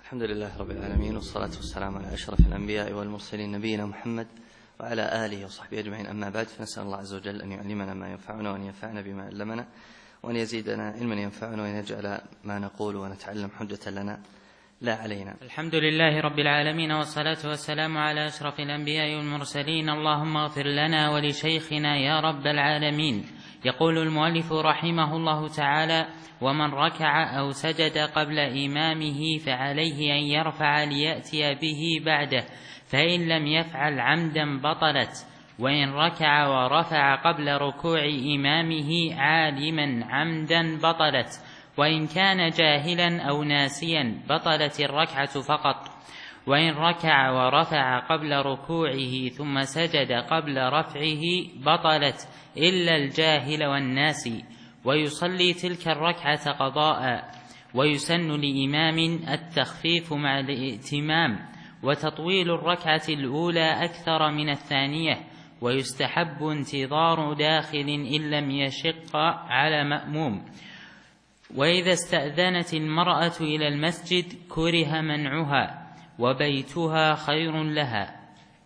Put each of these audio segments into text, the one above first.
الحمد لله رب العالمين، والصلاة والسلام على أشرف الأنبياء والمرسلين نبينا محمد وعلى آله وصحبه أجمعين. أما بعد، فنسأل الله عز وجل أن يعلمنا ما ينفعنا وأن ينفعنا بما علمنا وأن يزيدنا علما ينفعنا وأن يجعل ما نقول ونتعلم حجة لنا لا علينا. الحمد لله رب العالمين، والصلاة والسلام على أشرف الأنبياء والمرسلين. اللهم اغفر لنا ولشيخنا يا رب العالمين. يقول المؤلف رحمه الله تعالى: ومن ركع أو سجد قبل إمامه فعليه أن يرفع ليأتي به بعده، فإن لم يفعل عمدا بطلت. وإن ركع ورفع قبل ركوع إمامه عالما عمدا بطلت، وإن كان جاهلا أو ناسيا بطلت الركعة فقط. وإن ركع ورفع قبل ركوعه ثم سجد قبل رفعه بطلت إلا الجاهل والناسي، ويصلي تلك الركعة قضاء. ويسن لإمام التخفيف مع الائتمام، وتطويل الركعة الأولى أكثر من الثانية، ويستحب انتظار داخل إن لم يشق على مأموم. وإذا استأذنت المرأة إلى المسجد كره منعها، وبيتها خير لها.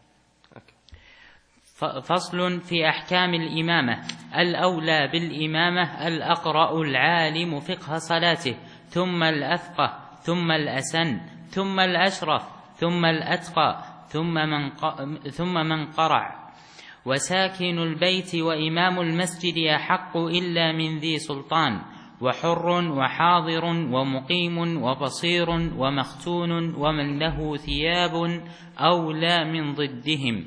فصل في أحكام الإمامة. الأولى بالإمامة الأقرأ العالم فقه صلاته، ثم الأفقه، ثم الأسن، ثم الأشرف، ثم الأتقى، ثم من قرع. وساكن البيت وإمام المسجد أحق إلا من ذي سلطان، وحر وحاضر ومقيم وبصير ومختون ومن له ثياب أولى من ضدهم.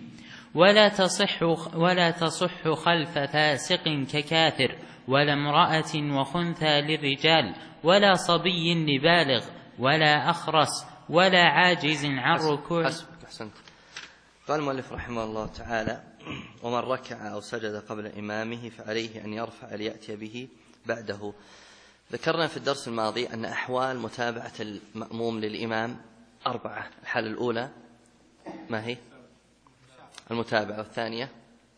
ولا تصح خلف فاسق ككافر، ولا امرأة وخنثى للرجال، ولا صبي لبالغ، ولا أخرس، ولا عاجز عن ركوع. أحسنت. قال المؤلف رحمه الله تعالى: ومن ركع أو سجد قبل إمامه فعليه أن يرفع ليأتي به بعده. ذكرنا في الدرس الماضي أن أحوال متابعة المأموم للإمام 4. الحالة الأولى ما هي؟ المتابعة. والثانية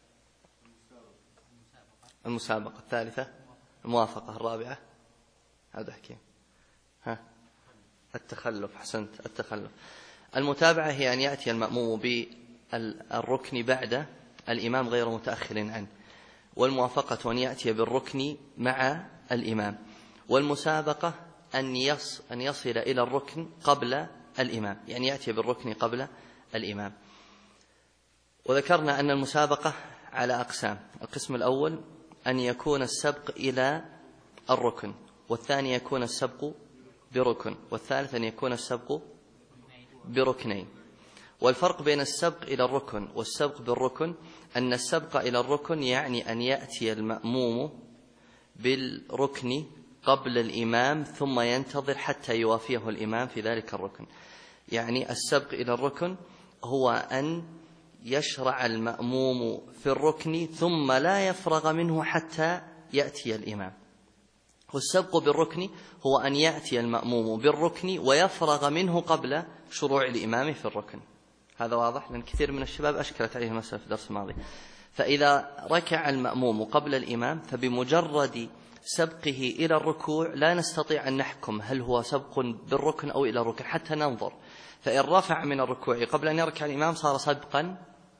المسابقة. الثالثة الموافقة. الرابعة هذا حكي التخلف. حسنت، التخلف. المتابعة هي أن يأتي المأموم بالركن بعد الإمام غير متأخر عنه، والموافقة أن يأتي بالركن مع الإمام، والمسابقة أن يصل إلى الركن قبل الإمام، يعني يأتي بالركن قبل الإمام. وذكرنا أن المسابقة على أقسام: القسم الأول أن يكون السبق إلى الركن، والثاني يكون السبق بركن، والثالث أن يكون السبق بركنين. والفرق بين السبق إلى الركن والسبق بالركن أن السبق إلى الركن يعني أن يأتي المأموم بالركن قبل الإمام ثم ينتظر حتى يوافيه الإمام في ذلك الركن. يعني السبق إلى الركن هو أن يشرع المأموم في الركن ثم لا يفرغ منه حتى يأتي الإمام. والسبق بالركن هو أن يأتي المأموم بالركن ويفرغ منه قبل شروع الإمام في الركن. هذا واضح؟ لأن كثير من الشباب أشكلت عليه المسألة في الدرس الماضي. فإذا ركع المأموم قبل الإمام فبمجرد سبقه إلى الركوع لا نستطيع أن نحكم هل هو سبق بالركن أو إلى الركن حتى ننظر. فإن رفع من الركوع قبل أن يركع الإمام صار سبقا.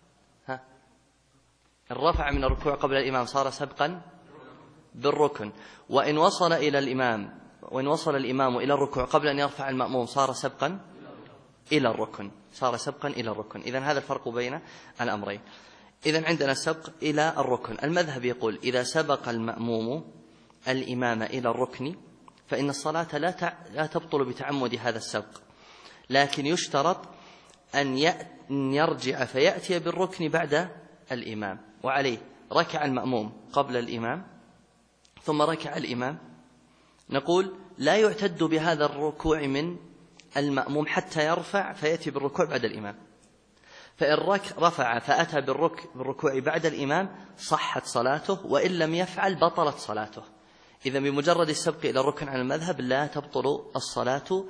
إن رفع من الركوع قبل الإمام صار سبقا بالركن. وإن وصل الإمام إلى الركوع قبل أن يرفع المأموم صار سبقا إلى الركن. إذن هذا الفرق بين الأمرين. إذن عندنا السبق إلى الركن. المذهب يقول إذا سبق المأموم الإمام إلى الركن فإن الصلاة لا تبطل بتعمد هذا السبق، لكن يشترط أن يرجع فيأتي بالركن بعد الإمام. وعليه ركع المأموم قبل الإمام ثم ركع الإمام، نقول لا يعتد بهذا الركوع من المأموم حتى يرفع فيأتي بالركوع بعد الإمام. فإن رفع فأتى بالركوع بعد الإمام صحت صلاته، وإن لم يفعل بطلت صلاته. إذا بمجرد السبق إلى الركن على المذهب لا تبطل الصلاة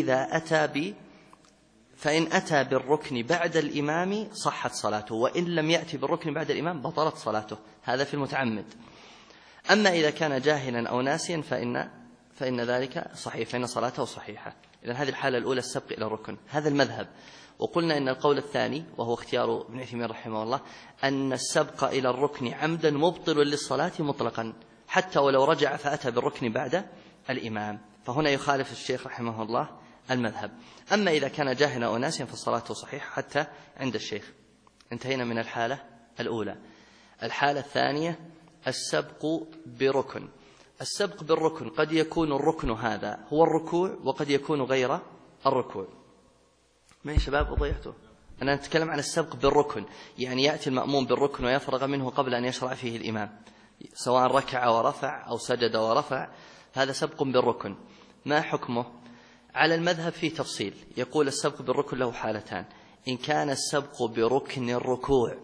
فإن أتى بالركن بعد الإمام صحت صلاته، وإن لم يأتي بالركن بعد الإمام بطلت صلاته. هذا في المتعمد. أما إذا كان جاهلا أو ناسيا فإن ذلك صحيح، فإن صلاته صحيحة. إذن هذه الحالة الأولى السبق إلى الركن، هذا المذهب. وقلنا إن القول الثاني وهو اختيار ابن عثيمين رحمه الله أن السبق إلى الركن عمدا مبطل للصلاة مطلقا حتى ولو رجع فأتى بالركن بعد الإمام، فهنا يخالف الشيخ رحمه الله المذهب. أما إذا كان جاهلا أو ناسيا فصلاته صحيحة حتى عند الشيخ. انتهينا من الحالة الأولى. الحالة الثانية السبق بركن. السبق بالركن قد يكون الركن هذا هو الركوع وقد يكون غير الركوع. ما يا شباب ضيعته؟ أنا أتكلم عن السبق بالركن، يعني يأتي المأموم بالركن ويفرغ منه قبل أن يشرع فيه الإمام، سواء ركع ورفع أو سجد ورفع، هذا سبق بالركن. ما حكمه؟ على المذهب فيه تفصيل، يقول السبق بالركن له حالتان: إن كان السبق بركن الركوع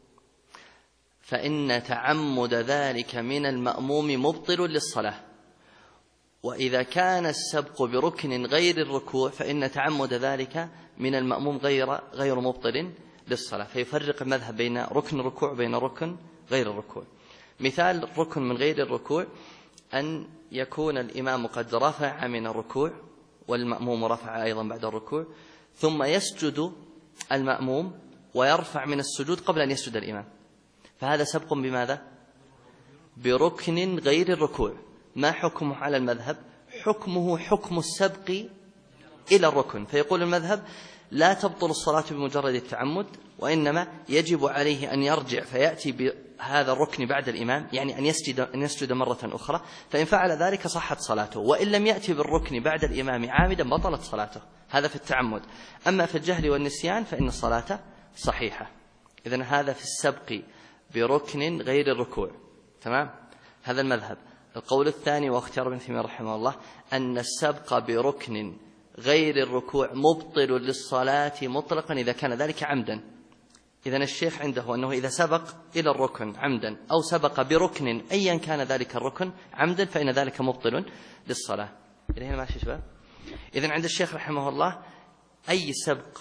فإن تعمد ذلك من المأموم مبطل للصلاة، وإذا كان السبق بركن غير الركوع فإن تعمد ذلك من المأموم غير مبطل للصلاة. فيفرق المذهب بين ركن الركوع وبين ركن غير الركوع. مثال ركن من غير الركوع أن يكون الإمام قد رفع من الركوع والمأموم رفع أيضا بعد الركوع، ثم يسجد المأموم ويرفع من السجود قبل أن يسجد الإمام، فهذا سبق بماذا؟ بركن غير الركوع. ما حكمه على المذهب؟ حكمه حكم السبق إلى الركن. فيقول المذهب لا تبطل الصلاة بمجرد التعمد، وإنما يجب عليه أن يرجع فيأتي بهذا الركن بعد الإمام، يعني أن يسجد مرة أخرى، فإن فعل ذلك صحت صلاته، وإن لم يأتي بالركن بعد الإمام عامدا بطلت صلاته. هذا في التعمد. أما في الجهل والنسيان فإن الصلاة صحيحة. إذن هذا في السبق بركن غير الركوع. تمام؟ هذا المذهب. القول الثاني واختيار ابن عثيمين رحمه الله أن السبق بركن غير الركوع مبطل للصلاة مطلقا إذا كان ذلك عمدا. إذن الشيخ عنده أنه إذا سبق إلى الركن عمدا أو سبق بركن أيا كان ذلك الركن عمدا فإن ذلك مبطل للصلاة. إلى هنا ماشي شباب؟ إذن عند الشيخ رحمه الله أي سبق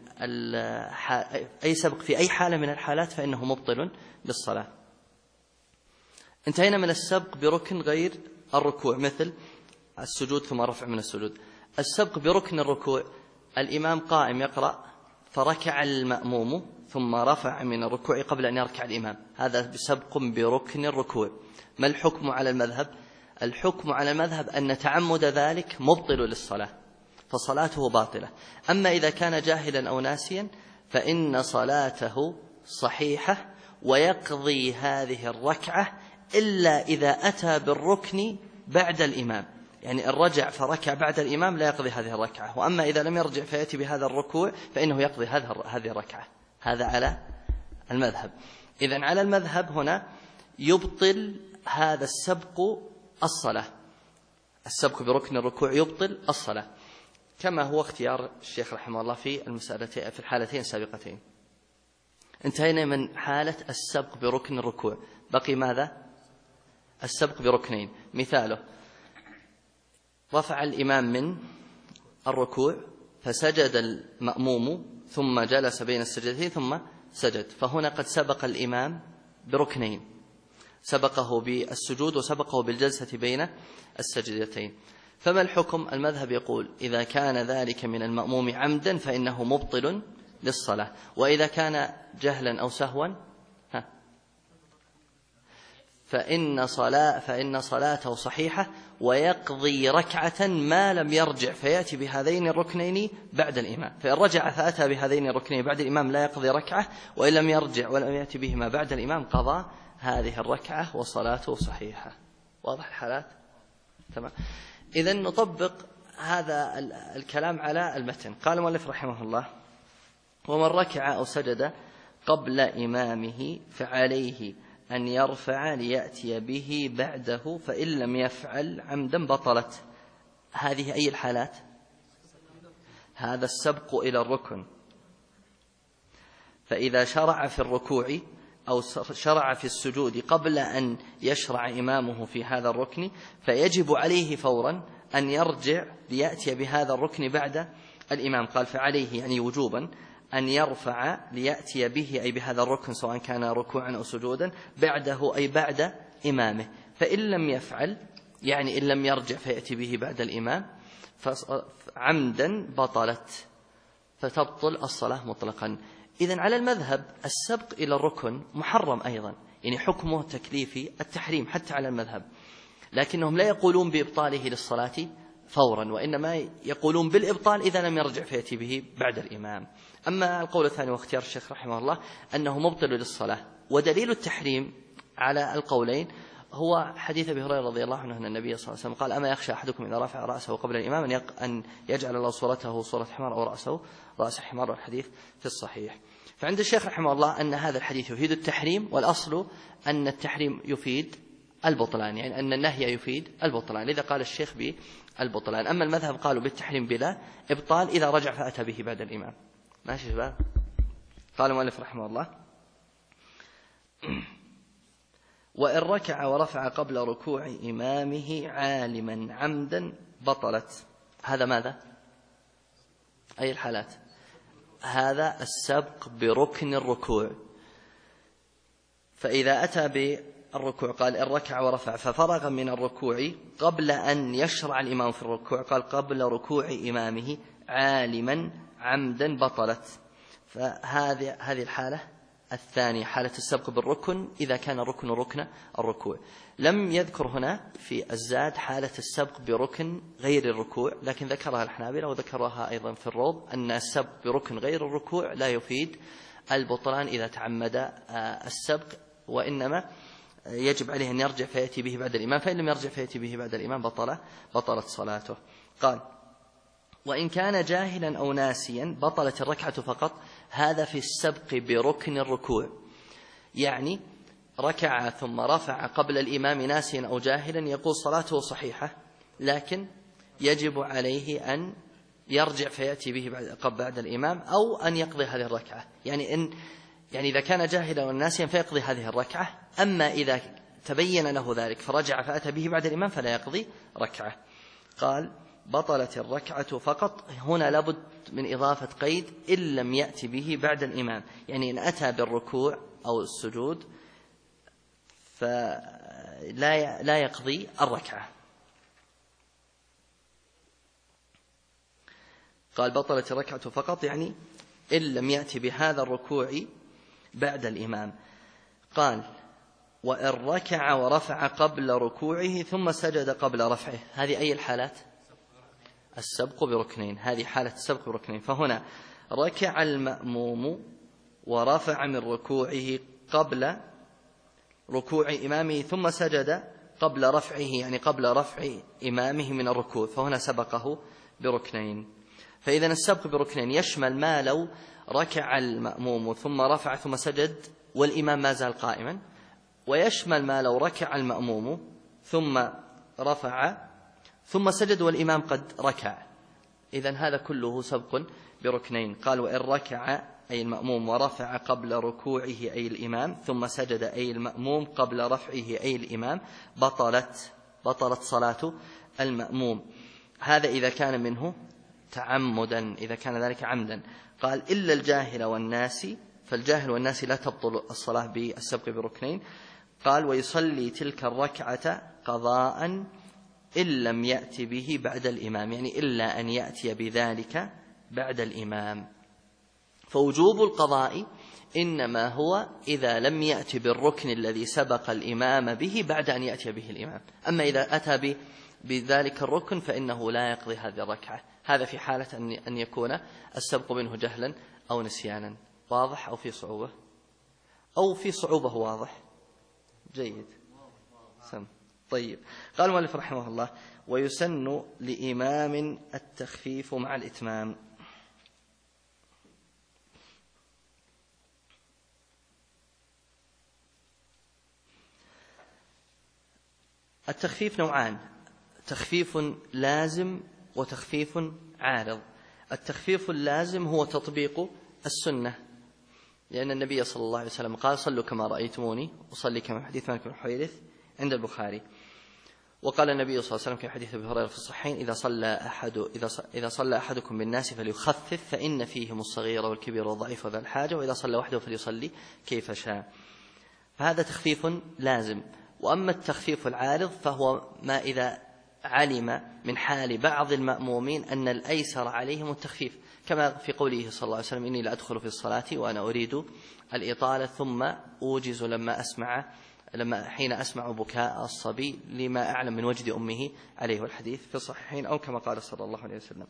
في أي حالة من الحالات فإنه مبطل للصلاة. انتهينا من السبق بركن غير الركوع مثل السجود ثم رفع من السجود. السبق بركن الركوع الإمام قائم يقرأ فركع المأموم ثم رفع من الركوع قبل أن يركع الإمام، هذا سبق بركن الركوع. ما الحكم على المذهب؟ الحكم على المذهب أن تعمد ذلك مبطل للصلاة، فصلاته باطلة. أما إذا كان جاهلا أو ناسيا فإن صلاته صحيحة ويقضي هذه الركعة إلا إذا أتى بالركن بعد الإمام، يعني إن رجع فركع بعد الإمام لا يقضي هذه الركعة، وأما إذا لم يرجع فيأتي بهذا الركوع فإنه يقضي هذه الركعة. هذا على المذهب. إذن على المذهب هنا يبطل هذا السبق الصلاة، السبق بركن الركوع يبطل الصلاة، كما هو اختيار الشيخ رحمه الله في الحالتين السابقتين. انتهينا من حالة السبق بركن الركوع، بقي ماذا؟ السبق بركنين. مثاله رفع الإمام من الركوع فسجد المأموم ثم جلس بين السجدتين ثم سجد، فهنا قد سبق الإمام بركنين، سبقه بالسجود وسبقه بالجلسة بين السجدتين. فما الحكم؟ المذهب يقول إذا كان ذلك من المأموم عمدا فإنه مبطل للصلاة، وإذا كان جهلا أو سهوا فإن صلاته صحيحة ويقضي ركعة ما لم يرجع فيأتي بهذين الركنين بعد الإمام. فإن رجع فأتى بهذين الركنين بعد الإمام لا يقضي ركعة، وإن لم يرجع ولم يأتي بهما بعد الإمام قضى هذه الركعة وصلاته صحيحة. واضح الحالات؟ تمام. إذن نطبق هذا الكلام على المتن. قال المؤلف رحمه الله: ومن ركع أو سجد قبل إمامه فعليه أن يرفع ليأتي به بعده، فإن لم يفعل عمدا بطلت. هذه أي الحالات؟ هذا السبق إلى الركن. فإذا شرع في الركوع أو شرع في السجود قبل أن يشرع إمامه في هذا الركن فيجب عليه فورا أن يرجع ليأتي بهذا الركن بعد الإمام. قال فعليه يعني وجوبا أن يرفع ليأتي به أي بهذا الركن سواء كان ركوعا أو سجودا بعده أي بعد إمامه. فإن لم يفعل يعني إن لم يرجع فيأتي به بعد الإمام عمدا بطلت، فتبطل الصلاة مطلقا. إذن على المذهب السبق إلى الركن محرم أيضا، يعني حكمه تكليفي التحريم حتى على المذهب، لكنهم لا يقولون بإبطاله للصلاة فورا، وإنما يقولون بالإبطال إذا لم يرجع فيأتي به بعد الإمام. أما القول الثاني واختيار الشيخ رحمه الله أنه مبطل للصلاة، ودليل التحريم على القولين هو حديث أبي هريرة رضي الله عنه أن النبي صلى الله عليه وسلم قال: أما يخشى أحدكم إذا رفع رأسه قبل الإمام أن يجعل الله صورته صورة حمار أو رأسه رأس حمار، والحديث في الصحيح. فعند الشيخ رحمه الله أن هذا الحديث يفيد التحريم، والأصل أن التحريم يفيد البطلان، يعني أن النهي يفيد البطلان، لذا قال الشيخ بالبطلان. أما المذهب قالوا بالتحريم بلا إبطال إذا رجع فأتى به بعد الإمام. ماشي شباب؟ قال المؤلف رحمه الله: وإن ركع ورفع قبل ركوع إمامه عالما عمدا بطلت. هذا ماذا؟ أي الحالات؟ هذا السبق بركن الركوع. فإذا أتى بالركوع قال إن ركع ورفع ففرغ من الركوع قبل أن يشرع الإمام في الركوع، قال قبل ركوع إمامه عالما عمدا بطلت. فهذه الحالة الثانية حالة السبق بالركن إذا كان الركن ركن الركوع. لم يذكر هنا في الزاد حالة السبق بركن غير الركوع، لكن ذكرها الحنابلة وذكرها أيضا في الروض أن السبق بركن غير الركوع لا يفيد البطلان إذا تعمد السبق، وإنما يجب عليه أن يرجع فيأتي به بعد الإمام، فإن لم يرجع فيأتي به بعد الإمام بطلت صلاته. قال: وإن كان جاهلا أو ناسيا بطلت الركعة فقط. هذا في السبق بركن الركوع، يعني ركع ثم رفع قبل الإمام ناسيا أو جاهلا، يقول صلاته صحيحة، لكن يجب عليه أن يرجع فيأتي به بعد الإمام أو أن يقضي هذه الركعة. يعني إذا كان جاهلا وناسيا فيقضي هذه الركعة، أما إذا تبين له ذلك فرجع فأتى به بعد الإمام فلا يقضي ركعة. قال: بطلت الركعة فقط. هنا لابد من إضافة قيد: إن لم يأتي به بعد الإمام، يعني إن أتى بالركوع أو السجود فلا يقضي الركعة. قال: بطلت الركعة فقط، يعني إن لم يأتي بهذا الركوع بعد الإمام. قال: وإن ركع ورفع قبل ركوعه ثم سجد قبل رفعه. هذه أي الحالات؟ السبق بركنين، هذه حالة السبق بركنين. فهنا ركع المأموم ورفع من ركوعه قبل ركوع إمامه ثم سجد قبل رفعه، يعني قبل رفع إمامه من الركوع، فهنا سبقه بركنين. فإذا السبق بركنين يشمل ما لو ركع المأموم ثم رفع ثم سجد والإمام ما زال قائما، ويشمل ما لو ركع المأموم ثم رفع ثم سجد والإمام قد ركع. إذن هذا كله سبق بركنين. قال: وإن ركع أي المأموم ورفع قبل ركوعه أي الإمام ثم سجد أي المأموم قبل رفعه أي الإمام بطلت صلاة المأموم. هذا إذا كان منه تعمدا، إذا كان ذلك عمدا. قال: إلا الجاهل والناسي، فالجاهل والناسي لا تبطل الصلاة بالسبق بركنين. قال: ويصلي تلك الركعة قضاء إن لم يأتي به بعد الإمام، يعني إلا أن يأتي بذلك بعد الإمام. فوجوب القضاء إنما هو إذا لم يأتي بالركن الذي سبق الإمام به بعد أن يأتي به الإمام. أما إذا أتى بذلك الركن فإنه لا يقضي هذه الركعة. هذا في حالة أن يكون السبق منه جهلا أو نسيانا. واضح أو في صعوبة؟ أو في صعوبة واضح؟ جيد. سم. طيب. قال المؤلف رحمه الله: ويسن لإمام التخفيف مع الإتمام. التخفيف نوعان: تخفيف لازم وتخفيف عارض. التخفيف اللازم هو تطبيق السنة، لأن النبي صلى الله عليه وسلم قال: صلوا كما رأيتموني أصلي، كما حديث مالك بن حويرث عند البخاري. وقال النبي صلى الله عليه وسلم في حديث أبي هريرة في الصحيحين: إذا صلى أحدكم بالناس فليخفف فإن فيهم الصغير والكبير والضعيف وذا الحاجة، وإذا صلى وحده فليصلي كيف شاء. فهذا تخفيف لازم. وأما التخفيف العارض فهو ما إذا علم من حال بعض المأمومين أن الأيسر عليهم التخفيف، كما في قوله صلى الله عليه وسلم: إني لأدخل في الصلاة وأنا أريد الإطالة ثم أوجز حين أسمع بكاء الصبي لما أعلم من وجد أمه عليه، والحديث في الصحيحين، أو كما قال صلى الله عليه وسلم.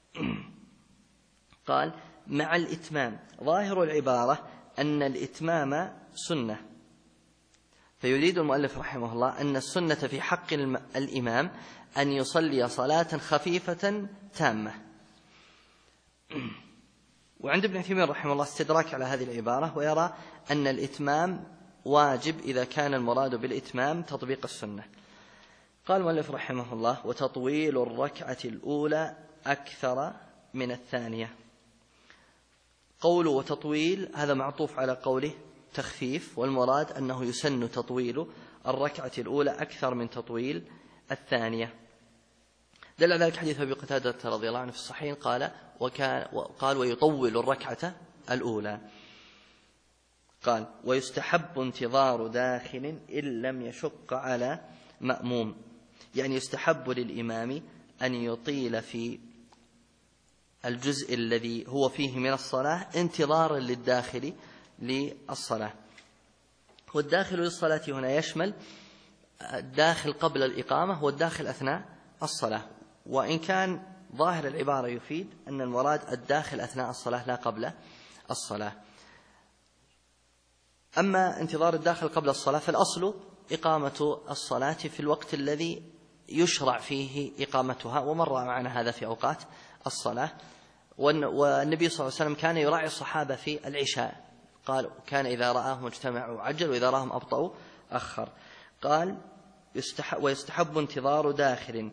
قال: مع الإتمام. ظاهر العبارة أن الإتمام سنة، فيريد المؤلف رحمه الله أن السنة في حق الإمام أن يصلي صلاة خفيفة تامة. وعند ابن عثيمين رحمه الله استدراك على هذه العبارة، ويرى أن الإتمام واجب إذا كان المراد بالإتمام تطبيق السنة. قال المؤلف رحمه الله: وتطويل الركعة الأولى أكثر من الثانية. قوله وتطويل هذا معطوف على قوله تخفيف، والمراد أنه يسن تطويل الركعة الأولى أكثر من تطويل الثانية. دل على ذلك حديث أبي قتادة رضي الله عنه في الصحيح، قال ويطول الركعة الأولى. قال: ويستحب انتظار داخل إن لم يشق على مأموم، يعني يستحب للإمام أن يطيل في الجزء الذي هو فيه من الصلاة انتظارا للداخل للصلاة. والداخل للصلاة هنا يشمل الداخل قبل الإقامة والداخل أثناء الصلاة، وإن كان ظاهر العبارة يفيد أن المراد الداخل أثناء الصلاة لا قبل الصلاة. أما انتظار الداخل قبل الصلاة فالأصل إقامة الصلاة في الوقت الذي يشرع فيه إقامتها، ومر معنا هذا في أوقات الصلاة. والنبي صلى الله عليه وسلم كان يراعي الصحابة في العشاء، قال: كان إذا رآهم اجتمعوا عجل وإذا رآهم أبطأوا أخر. قال: ويستحب انتظار داخل.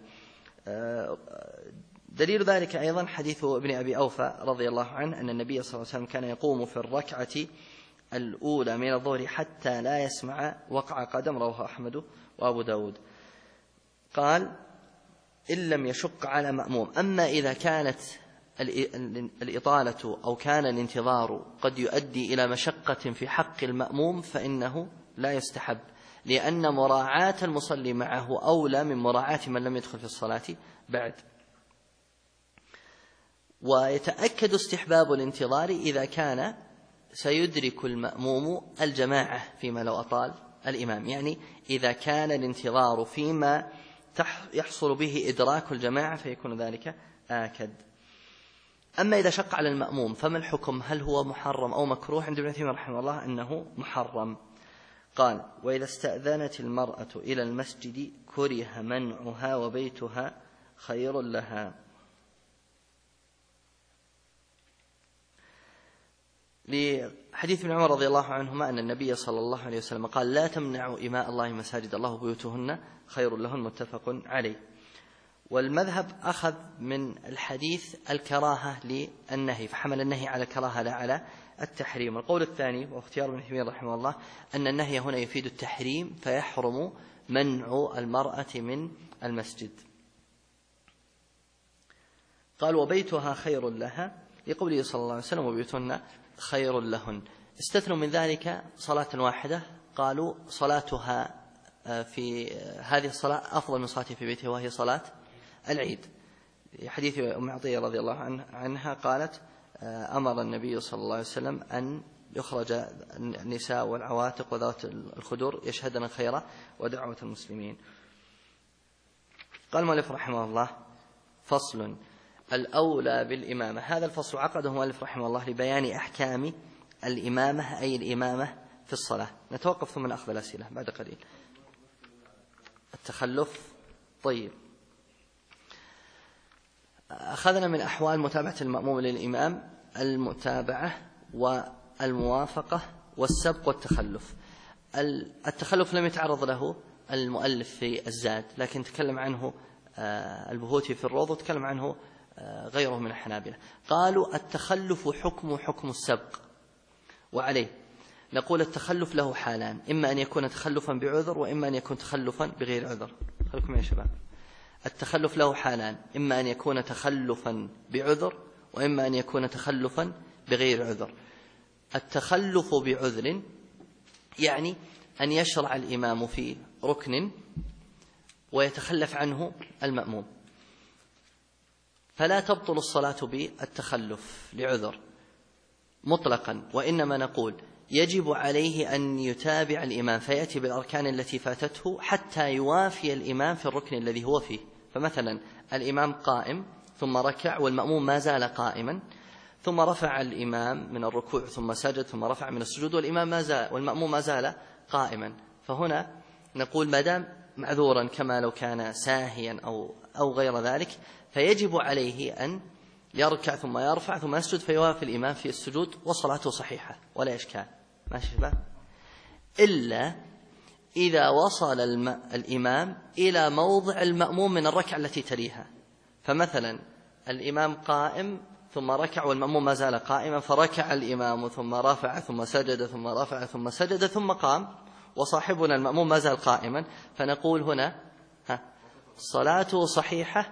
دليل ذلك أيضا حديث ابن أبي أوفى رضي الله عنه أن النبي صلى الله عليه وسلم كان يقوم في الركعة الأولى من الظهر حتى لا يسمع وقع قدم، رواه أحمد وأبو داود. قال: إن لم يشق على مأموم. أما إذا كانت الإطالة أو كان الانتظار قد يؤدي إلى مشقة في حق المأموم فإنه لا يستحب، لأن مراعاة المصلي معه أولى من مراعاة من لم يدخل في الصلاة بعد. ويتأكد استحباب الانتظار إذا كان سيدرك المأموم الجماعة فيما لو أطال الإمام، يعني إذا كان الانتظار فيما يحصل به إدراك الجماعة فيكون ذلك آكد. أما إذا شق على المأموم فما الحكم؟ هل هو محرم أو مكروه؟ عند ابن عثيمين رحمه الله أنه محرم. قال: وإذا استأذنت المرأة إلى المسجد كره منعها وبيتها خير لها. لحديث ابن عمر رضي الله عنهما أن النبي صلى الله عليه وسلم قال: لا تمنعوا إماء الله مساجد الله بيوتهن خير لهن، متفق عليه. والمذهب أخذ من الحديث الكراهة للنهي، فحمل النهي على الكراهة لا على التحريم. القول الثاني واختيار ابن عثيمين رحمه الله أن النهي هنا يفيد التحريم، فيحرم منع المرأة من المسجد. قال: وبيتها خير لها، لقوله صلى الله عليه وسلم: وبيوتهن خير لهن. استثنوا من ذلك صلاة واحدة، قالوا صلاتها في هذه الصلاة أفضل من صلاتها في بيتها، وهي صلاة العيد. حديث أم عطية رضي الله عنها قالت: أمر النبي صلى الله عليه وسلم أن يخرج النساء والعواتق وذات الخدور يشهدن الخير ودعوة المسلمين. قال المؤلف رحمه الله: فصل: الأولى بالإمامة. هذا الفصل عقده المؤلف رحمه الله لبيان أحكام الإمامة، أي الإمامة في الصلاة. نتوقف ثم نأخذ الأسئلة بعد قليل. التخلف. طيب، أخذنا من أحوال متابعة المأموم للإمام المتابعة والموافقة والسبق والتخلف. التخلف لم يتعرض له المؤلف في الزاد، لكن تكلم عنه البهوتي في الروض، وتكلم عنه غيره من الحنابلة. قالوا: التخلف حكم السبق، وعليه نقول التخلف له حالان: إما أن يكون تخلفا بعذر، وإما أن يكون تخلفا بغير عذر. خلكم يا شباب. التخلف له حالان: إما أن يكون تخلفا بعذر، وإما أن يكون تخلفا بغير عذر. التخلف بعذر يعني أن يشرع الإمام في ركن ويتخلف عنه المأموم، فلا تبطل الصلاة بالتخلف لعذر مطلقا، وإنما نقول يجب عليه أن يتابع الإمام فيأتي بالأركان التي فاتته حتى يوافي الإمام في الركن الذي هو فيه. فمثلا الإمام قائم ثم ركع والمأموم ما زال قائما، ثم رفع الإمام من الركوع ثم سجد ثم رفع من السجود والمأموم ما زال قائما، فهنا نقول ما دام معذورا كما لو كان ساهيا أو غير ذلك، فيجب عليه أن يركع ثم يرفع ثم يسجد فيوافي الإمام في السجود وصلاته صحيحة ولا إشكال. ماشي شباب؟ إلا إذا وصل الإمام إلى موضع المأموم من الركعة التي تليها، فمثلا الإمام قائم ثم ركع والمأموم ما زال قائما، فركع الإمام ثم رفع ثم سجد ثم رفع ثم سجد ثم قام وصاحبنا المأموم ما زال قائما، فنقول هنا صلاته صحيحة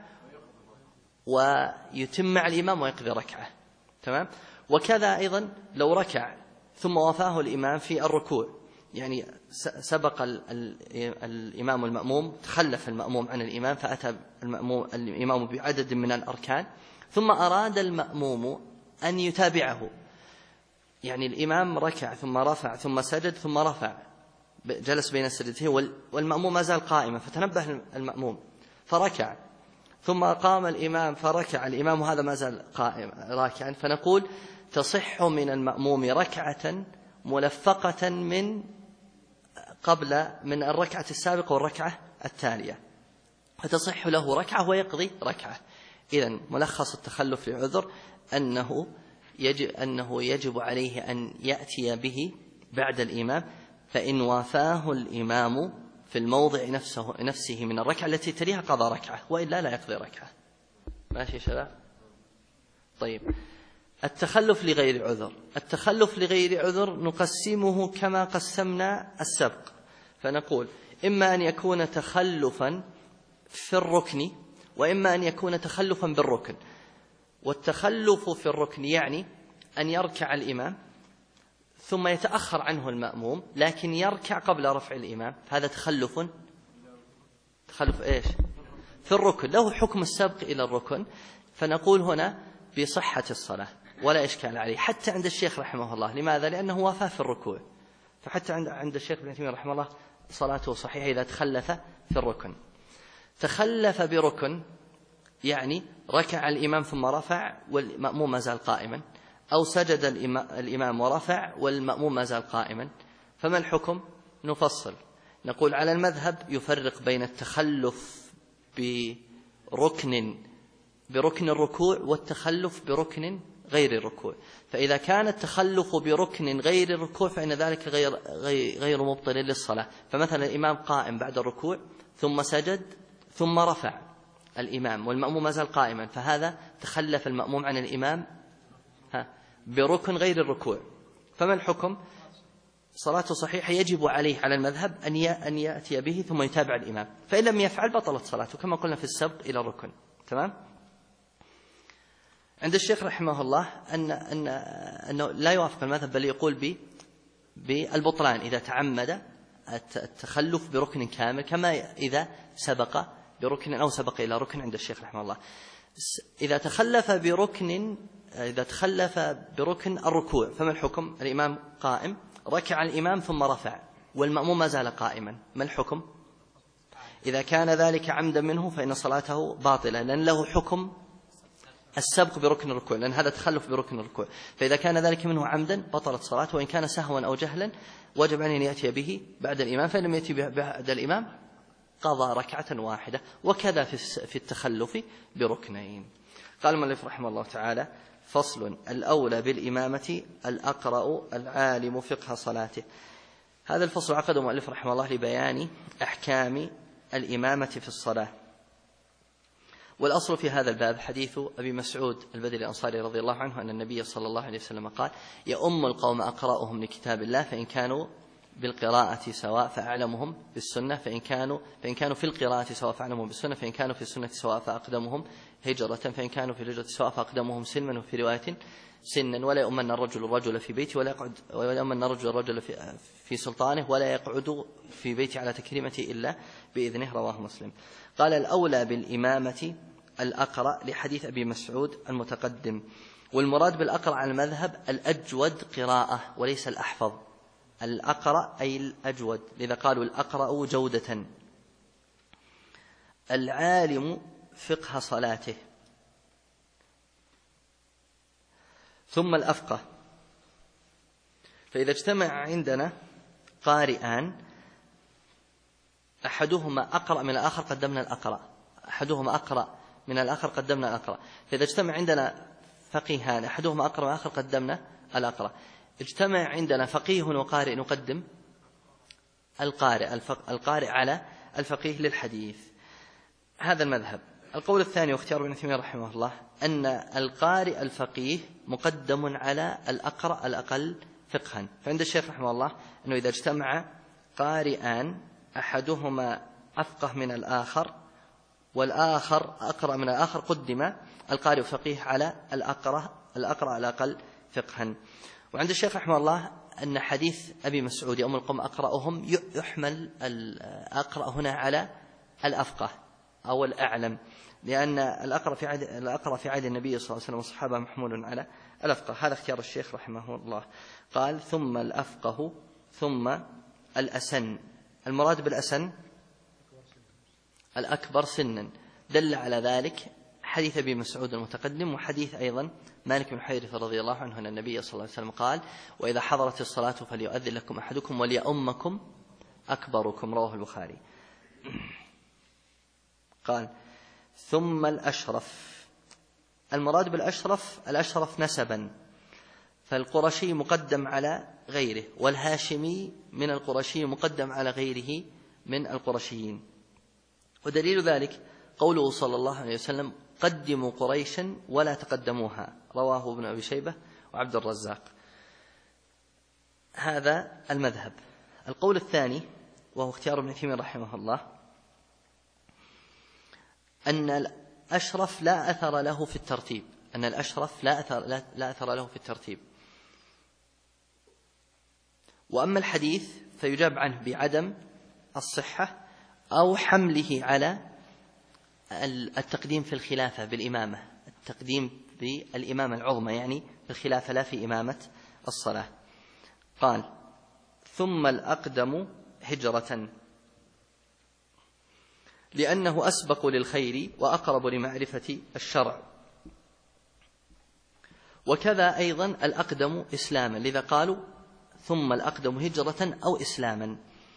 ويتم مع الإمام ويقضي ركعة. تمام؟ وكذا أيضا لو ركع ثم وافاه الإمام في الركوع، يعني سبق الإمام المأموم، تخلف المأموم عن الإمام فأتى الإمام بعدد من الأركان، ثم أراد المأموم أن يتابعه، يعني الإمام ركع ثم رفع ثم سجد ثم رفع جلس بين السجدتين والمأموم ما زال قائما، فتنبه المأموم فركع ثم قام الإمام فركع الإمام وهذا ما زال قائم راكعا، فنقول تصح من المأموم ركعة ملفقة من الركعة السابقة والركعة التالية، فتصح له ركعة ويقضي ركعة. إذن ملخص التخلف لعذر أنه يجب عليه أن يأتي به بعد الإمام، فإن وافاه الإمام في الموضع نفسه من الركعة التي تليها قضى ركعة، وإلا لا يقضي ركعة. ماشي شباب؟ طيب، التخلف لغير عذر. التخلف لغير عذر نقسمه كما قسمنا السبق، فنقول إما أن يكون تخلفا في الركن وإما أن يكون تخلفا بالركن. والتخلف في الركن يعني أن يركع الإمام ثم يتأخر عنه المأموم لكن يركع قبل رفع الإمام، هذا تخلف إيش؟ في الركن، له حكم السبق إلى الركن، فنقول هنا بصحة الصلاة ولا إشكال عليه حتى عند الشيخ رحمه الله. لماذا؟ لأنه وافاه في الركوع، فحتى عند الشيخ ابن تيمية رحمه الله صلاته صحيحة إذا تخلف في الركن. تخلف بركن يعني ركع الإمام ثم رفع والمأموم ما زال قائما، أو سجد الإمام ورفع والمأموم ما زال قائما، فما الحكم؟ نفصل، نقول على المذهب يفرق بين التخلف بركن الركوع والتخلف بركن غير الركوع. فإذا كان التخلف بركن غير الركوع فإن ذلك غير مبطل للصلاة. فمثلا الإمام قائم بعد الركوع ثم سجد ثم رفع الإمام والمأموم ما زال قائما، فهذا تخلف المأموم عن الإمام بركن غير الركوع، فما الحكم؟ صلاته صحيحة، يجب عليه على المذهب أن يأتي به ثم يتابع الإمام، فإن لم يفعل بطلت صلاته كما قلنا في السبق إلى الركن. تمام؟ عند الشيخ رحمه الله أنه لا يوافق المذهب، بل يقول بالبطلان إذا تعمد التخلف بركن كامل، كما إذا سبق بركن أو سبق إلى ركن عند الشيخ رحمه الله. إذا تخلف بركن الركوع فما الحكم؟ الإمام قائم، ركع الإمام ثم رفع والمأموم ما زال قائما، ما الحكم؟ إذا كان ذلك عمدا منه فإن صلاته باطلة، لأن له حكم السبق بركن الركوع، لأن هذا تخلف بركن الركوع. فإذا كان ذلك منه عمدا بطلت صلاته، وإن كان سهوا أو جهلا وجب عليه أن يأتي به بعد الإمام، فإن لم يأتي بعد الإمام قضى ركعة واحدة. وكذا في التخلف بركنين. قال المؤلف رحمه الله تعالى: فصل: الأولى بالإمامة الأقرأ العالم فقه صلاته. هذا الفصل عقده المؤلف رحمه الله لبيان أحكام الإمامة في الصلاة. والأصل في هذا الباب حديث أبي مسعود البدري الأنصاري رضي الله عنه أن النبي صلى الله عليه وسلم قال: يؤم القوم أقرأهم لكتاب الله، فإن كانوا بالقراءة سواء فأعلمهم بالسنة، فإن كانوا في القراءة سواء فأعلمهم بالسنة، فإن كانوا في السنة سواء فأقدمهم هجرة، فإن كانوا في الهجرة سواء فأقدمهم سلما، وفي رواية سنا. ولا يؤمن الرجل في بيته ولا يؤمن الرجل في سلطانه، ولا يقعد في بيته على تكريمته إلا بإذنه. رواه مسلم. قال: الأولى بالإمامة الأقرأ لحديث أبي مسعود المتقدم. والمراد بالأقرأ على المذهب الأجود قراءة وليس الأحفظ. الأقرأ أي الأجود، لذا قالوا الأقرأ جودة. العالم فقه صلاته. ثم الأفقه. فإذا اجتمع عندنا قارئان أحدهما أقرأ من الآخر قدمنا الأقرأ، أحدهما أقرأ من الآخر قدمنا الأقرأ. فإذا اجتمع عندنا فقيهان أحدهما أقرأ من الآخر قدمنا الأقرأ. اجتمع عندنا فقيه وقارئ نقدم القارئ على الفقيه للحديث. هذا المذهب. القول الثاني واختيار ابن تيمية رحمه الله أن القارئ الفقيه مقدم على الأقرأ الأقل فقها. فعند الشيخ رحمه الله أنه إذا اجتمع قارئان أحدهما أفقه من الآخر والآخر أقرأ من الآخر قدم القارئ الفقيه على الأقرأ الأقل فقها. وعند الشيخ رحمه الله أن حديث أبي مسعود يوم القوم أقرأهم يحمل الأقرأ هنا على الأفقه أو الأعلم، لأن الأقرأ في عهد النبي صلى الله عليه وسلم والصحابة محمول على الأفقه. هذا اختيار الشيخ رحمه الله. قال: ثم الأفقه ثم الأسن. المراد بالأسن الأكبر سنا، دل على ذلك حديث أبي مسعود المتقدم وحديث أيضا مالك بن حيرث رضي الله عنه أن النبي صلى الله عليه وسلم قال: وإذا حضرت الصلاة فليؤذن لكم أحدكم وليؤمكم أكبركم. رواه البخاري. قال: ثم الأشرف. المراد بالأشرف الأشرف نسبا، فالقرشي مقدم على غيره، والهاشمي من القرشي مقدم على غيره من القرشيين. ودليل ذلك قوله صلى الله عليه وسلم: قدموا قريشا ولا تقدموها. رواه ابن أبي شيبة وعبد الرزاق. هذا المذهب. القول الثاني وهو اختيار ابن تيمية رحمه الله أن الأشرف لا أثر له في الترتيب، أن الأشرف لا أثر له في الترتيب. وأما الحديث فيجاب عنه بعدم الصحة أو حمله على التقديم في الخلافة بالإمامة، التقديم بالإمامة العظمى يعني في الخلافة لا في إمامة الصلاة. قال: ثم الأقدم هجرة، لأنه أسبق للخير وأقرب لمعرفة الشرع. وكذا أيضا الأقدم إسلاما، لذا قالوا ثم الأقدم هجرة أو إسلاما.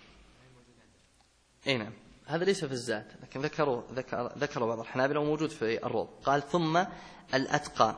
نعم، هذا ليس في الزاد، لكن ذكروا بعض الحنابلة وموجود في الروض. قال: ثم الأتقى،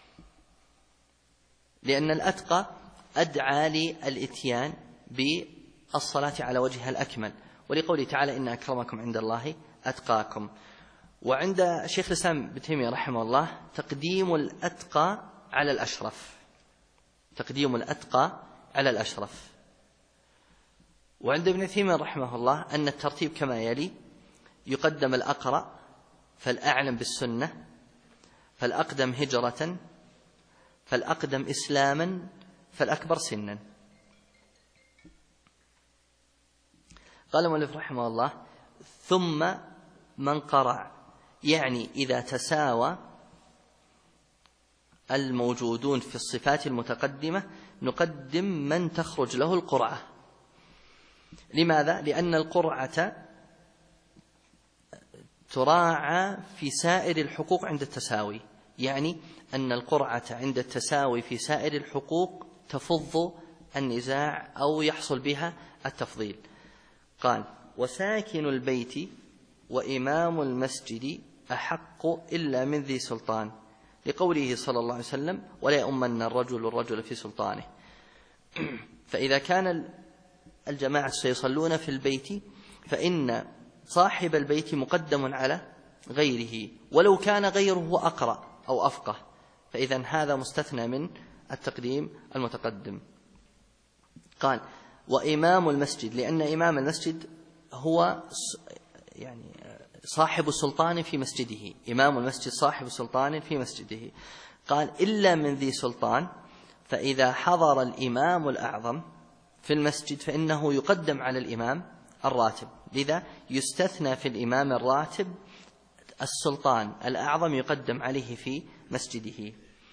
لأن الأتقى أدعى للإتيان بالصلاة على وجهها الأكمل، ولقوله تعالى: إن أكرمكم عند الله أتقاكم. وعند شيخ الإسلام ابن تيمية رحمه الله تقديم الأتقى على الأشرف، تقديم الأتقى على الأشرف. وعند ابن تيمية رحمه الله أن الترتيب كما يلي: يقدم الأقرأ فالأعلم بالسنة، فالأقدم هجرة، فالأقدم إسلاما، فالأكبر سنا. قال المؤلف رحمه الله: ثم من قرع، يعني إذا تساوى الموجودون في الصفات المتقدمة نقدم من تخرج له القرعة. لماذا؟ لأن القرعة تراعى في سائر الحقوق عند التساوي، يعني أن القرعة عند التساوي في سائر الحقوق تفض النزاع أو يحصل بها التفضيل. قال: وساكن البيت وإمام المسجد أحق إلا من ذي سلطان، لقوله صلى الله عليه وسلم: ولا يؤمن الرجل في سلطانه. فإذا كان الجماعة سيصلون في البيت فإن صاحب البيت مقدم على غيره، ولو كان غيره أقرأ أو أفقه، فإذا هذا مستثنى من التقديم المتقدم. قال: وإمام المسجد، لأن إمام المسجد هو يعني صاحب سلطان في مسجده، إمام المسجد صاحب سلطان في مسجده. قال إلا من ذي سلطان، فإذا حضر الإمام الأعظم في المسجد فإنه يقدم على الإمام الراتب، لذا يستثنى في الإمام الراتب السلطان الأعظم يقدم عليه في مسجده.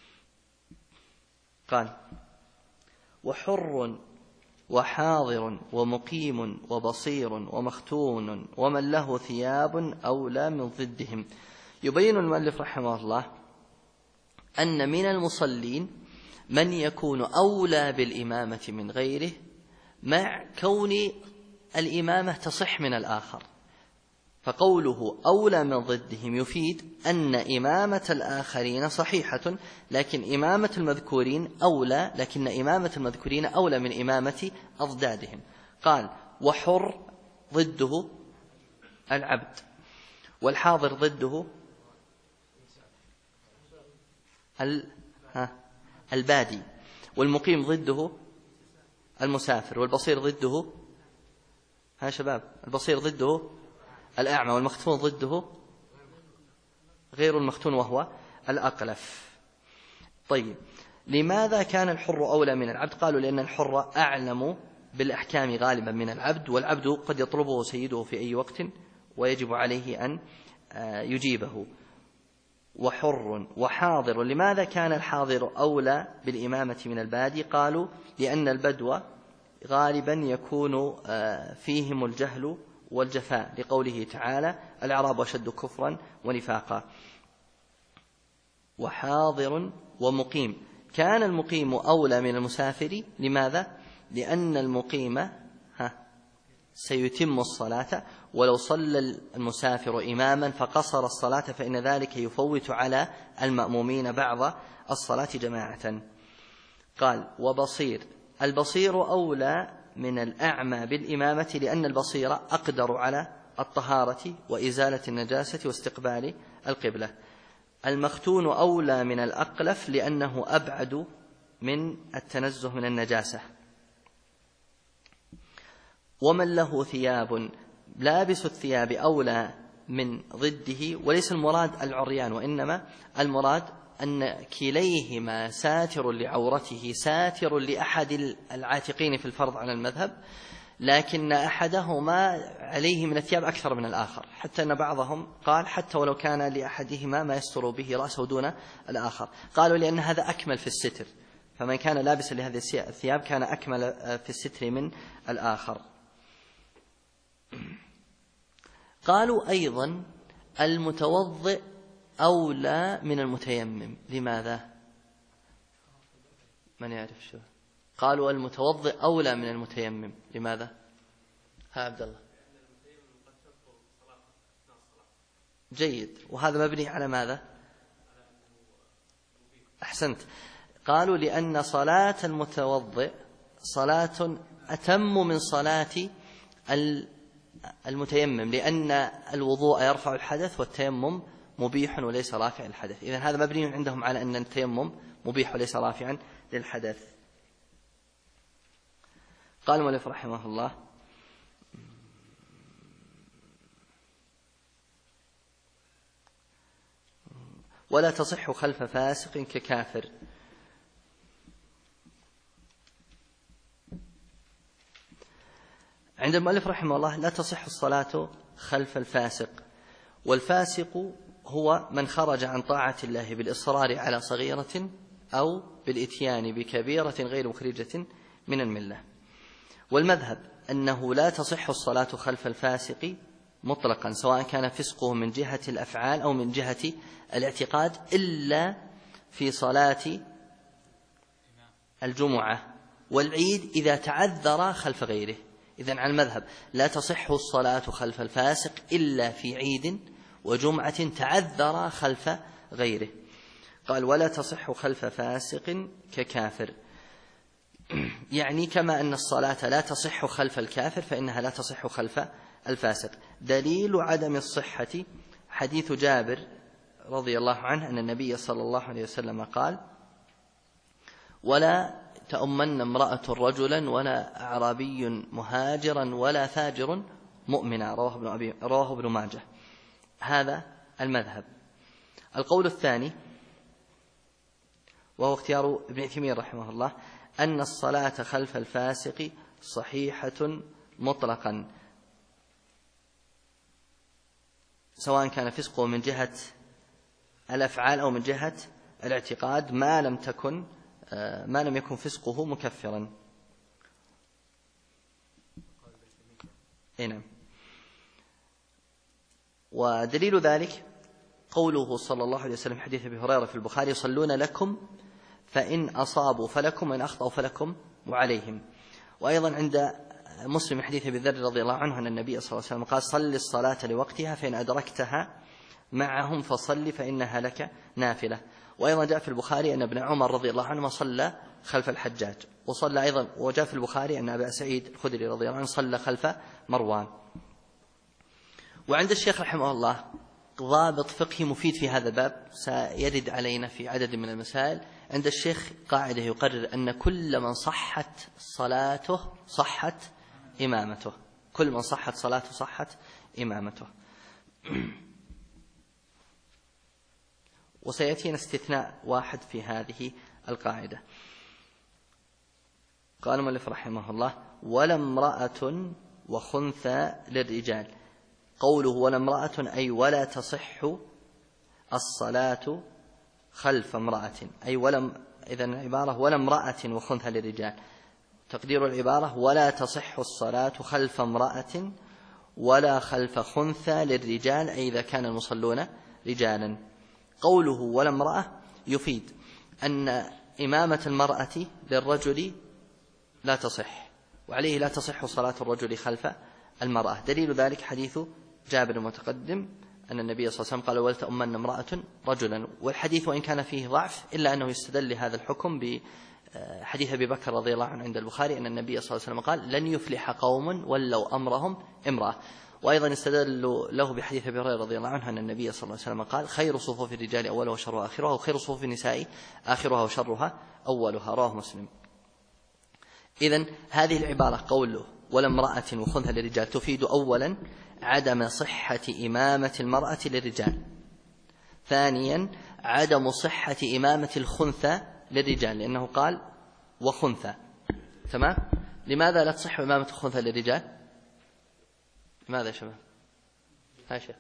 قال وحر وحاضر ومقيم وبصير ومختون ومن له ثياب أولى من ضدهم. يبين المؤلف رحمه الله أن من المصلين من يكون أولى بالإمامة من غيره مع كون الإمامة تصح من الآخر، فقوله أولى من ضدهم يفيد أن إمامة الآخرين صحيحة، لكن إمامة المذكورين أولى، لكن إمامة المذكورين أولى من إمامة أضدادهم. قال وحر ضده العبد، والحاضر ضده البادي، والمقيم ضده المسافر، والبصير ضده شباب البصير ضده الأعمى، والمختون ضده غير المختون وهو الأقلف. طيب لماذا كان الحر أولى من العبد؟ قالوا لأن الحر أعلم بالأحكام غالبا من العبد، والعبد قد يطلبه سيده في أي وقت ويجب عليه أن يجيبه. وحر وحاضر، لماذا كان الحاضر أولى بالإمامة من البادي؟ قالوا لأن البدو غالبا يكون فيهم الجهل والجفاء، لقوله تعالى الأعراب أشد كفرا ونفاقا. وحاضر ومقيم، كان المقيم أولى من المسافر، لماذا؟ لأن المقيم سيتم الصلاة، ولو صلى المسافر إماما فقصر الصلاة فإن ذلك يفوت على المأمومين بعض الصلاة جماعة. قال وبصير، البصير أولى من الأعمى بالإمامة، لأن البصير أقدر على الطهارة وإزالة النجاسة واستقبال القبلة. المختون أولى من الأقلف لأنه أبعد من التنزه من النجاسة. ومن له ثياب، لابس الثياب أولى من ضده، وليس المراد العريان، وإنما المراد أن كليهما ساتر لعورته ساتر لأحد العاتقين في الفرض على المذهب، لكن أحدهما عليه من الثياب أكثر من الآخر، حتى أن بعضهم قال حتى ولو كان لأحدهما ما يستر به رأسه دون الآخر. قالوا لأن هذا أكمل في الستر، فمن كان لابسا لهذه الثياب كان أكمل في الستر من الآخر. قالوا أيضا المتوضئ أولى من المتيمم، لماذا؟ من يعرف شو؟ قالوا المتوضئ أولى من المتيمم، لماذا؟ عبد الله. جيد، وهذا مبني على ماذا؟ أحسنت. قالوا لأن صلاة المتوضئ صلاة أتم من صلاة المتيمم، لأن الوضوء يرفع الحدث والتيمم مبيح وليس رافع الحدث. إذن هذا مبني عندهم على أن التيمم مبيح وليس رافعا للحدث. قال المؤلف رحمه الله ولا تصح خلف فاسق ككافر. عند المؤلف رحمه الله لا تصح الصلاة خلف الفاسق، والفاسق هو من خرج عن طاعة الله بالإصرار على صغيرة أو بالإتيان بكبيرة غير مخرجة من الملة. والمذهب أنه لا تصح الصلاة خلف الفاسق مطلقا، سواء كان فسقه من جهة الأفعال أو من جهة الاعتقاد، إلا في صلاة الجمعة والعيد إذا تعذر خلف غيره. إذن على المذهب لا تصح الصلاة خلف الفاسق إلا في عيد وجمعة تعذر خلف غيره. قال ولا تصح خلف فاسق ككافر، يعني كما أن الصلاة لا تصح خلف الكافر فإنها لا تصح خلف الفاسق. دليل عدم الصحة حديث جابر رضي الله عنه أن النبي صلى الله عليه وسلم قال ولا تؤمن امرأة رجلا ولا أعرابي مهاجرا ولا فاجر مؤمنا، رواه ابن ماجه. هذا المذهب. القول الثاني وهو اختيار ابن عثيمين رحمه الله أن الصلاة خلف الفاسق صحيحة مطلقا، سواء كان فسقه من جهة الأفعال أو من جهة الاعتقاد، ما لم يكن فسقه مكفرا. نعم. ودليل ذلك قوله صلى الله عليه وسلم حديث أبي هريرة في البخاري: يصلون لكم فإن أصابوا فلكم وإن أخطأوا فلكم وعليهم. وأيضا عند مسلم حديث أبي ذر رضي الله عنه أن النبي صلى الله عليه وسلم قال: صل الصلاة لوقتها فإن أدركتها معهم فصل فإنها لك نافلة. وأيضا جاء في البخاري أن ابن عمر رضي الله عنه صلى خلف الحجاج، وصلى أيضا، وجاء في البخاري أن أبا سعيد الخدري رضي الله عنه صلى خلف مروان. وعند الشيخ رحمه الله ضابط فقهي مفيد في هذا الباب سيرد علينا في عدد من المسائل. عند الشيخ قاعدة يقرر أن كل من صحت صلاته صحت إمامته، كل من صحت صلاته صحت إمامته. وسيأتينا استثناء واحد في هذه القاعدة. قال المؤلف رحمه الله: ولا امرأة وخنثى للرجال. قوله ولا امرأة أي ولا تصح الصلاة خلف امرأة، أي إذن العبارة ولا امرأة وخنثى للرجال، تقدير العبارة ولا تصح الصلاة خلف امرأة ولا خلف خنثى للرجال، أي إذا كان المصلون رجالا. قوله ولا امرأة يفيد أن إمامة المرأة للرجل لا تصح، وعليه لا تصح صلاة الرجل خلف المرأة. دليل ذلك حديث جابر المتقدم أن النبي صلى الله عليه وسلم قال: ولتؤمن امرأة رجلا. والحديث وإن كان فيه ضعف إلا أنه يستدل لهذا الحكم بحديث أبي بكر رضي الله عنه عند البخاري أن النبي صلى الله عليه وسلم قال: لن يفلح قوم ولوا أمرهم امرأة. وأيضا يستدل له بحديث أبي هريرة رضي الله عنه أن النبي صلى الله عليه وسلم قال: خير صفوف الرجال أولها وشرها آخرها، وخير صفوف النساء آخرها وشرها أولها، رواه مسلم. إذن هذه العبارة قوله ولا امرأة وخنثى للرجال تفيد أولا عدم صحة إمامة المرأة للرجال، ثانيا عدم صحة إمامة الخنثى للرجال، لأنه قال وخنثى. تمام؟ لماذا لا تصح إمامة الخنثى للرجال؟ لماذا يا شباب؟ هاشا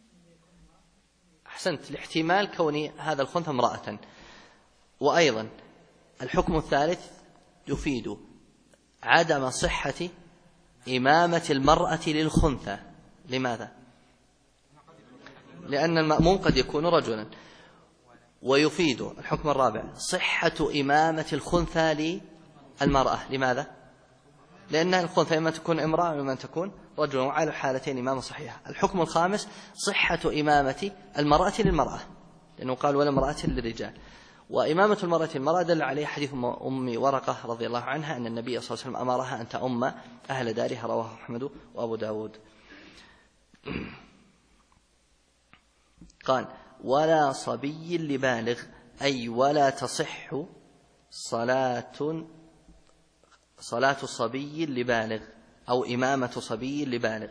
أحسنت، لاحتمال كون هذا الخنثى امرأة. وأيضا الحكم الثالث يفيد عدم صحة إمامة المرأة للخنثى. لماذا؟ لأن المأموم قد يكون رجلا. ويفيد الحكم الرابع صحة إمامة الخنثى للمرأة. لماذا؟ لأن الخنثى إما تكون امرأة وإما تكون رجلا، وعلى الحالتين إمامة صحيحة. الحكم الخامس صحة إمامة المرأة للمرأة، لأنه قال ولا امرأة للرجال. وإمامة المرأة للمرأة دل عليه حديث أم ورقة رضي الله عنها أن النبي صلى الله عليه وسلم أمرها أن تؤم أهل دارها، رواه أحمد وأبو داود. قال ولا صبي لبالغ، أي ولا تصح صلاة صبي لبالغ أو إمامة صبي لبالغ.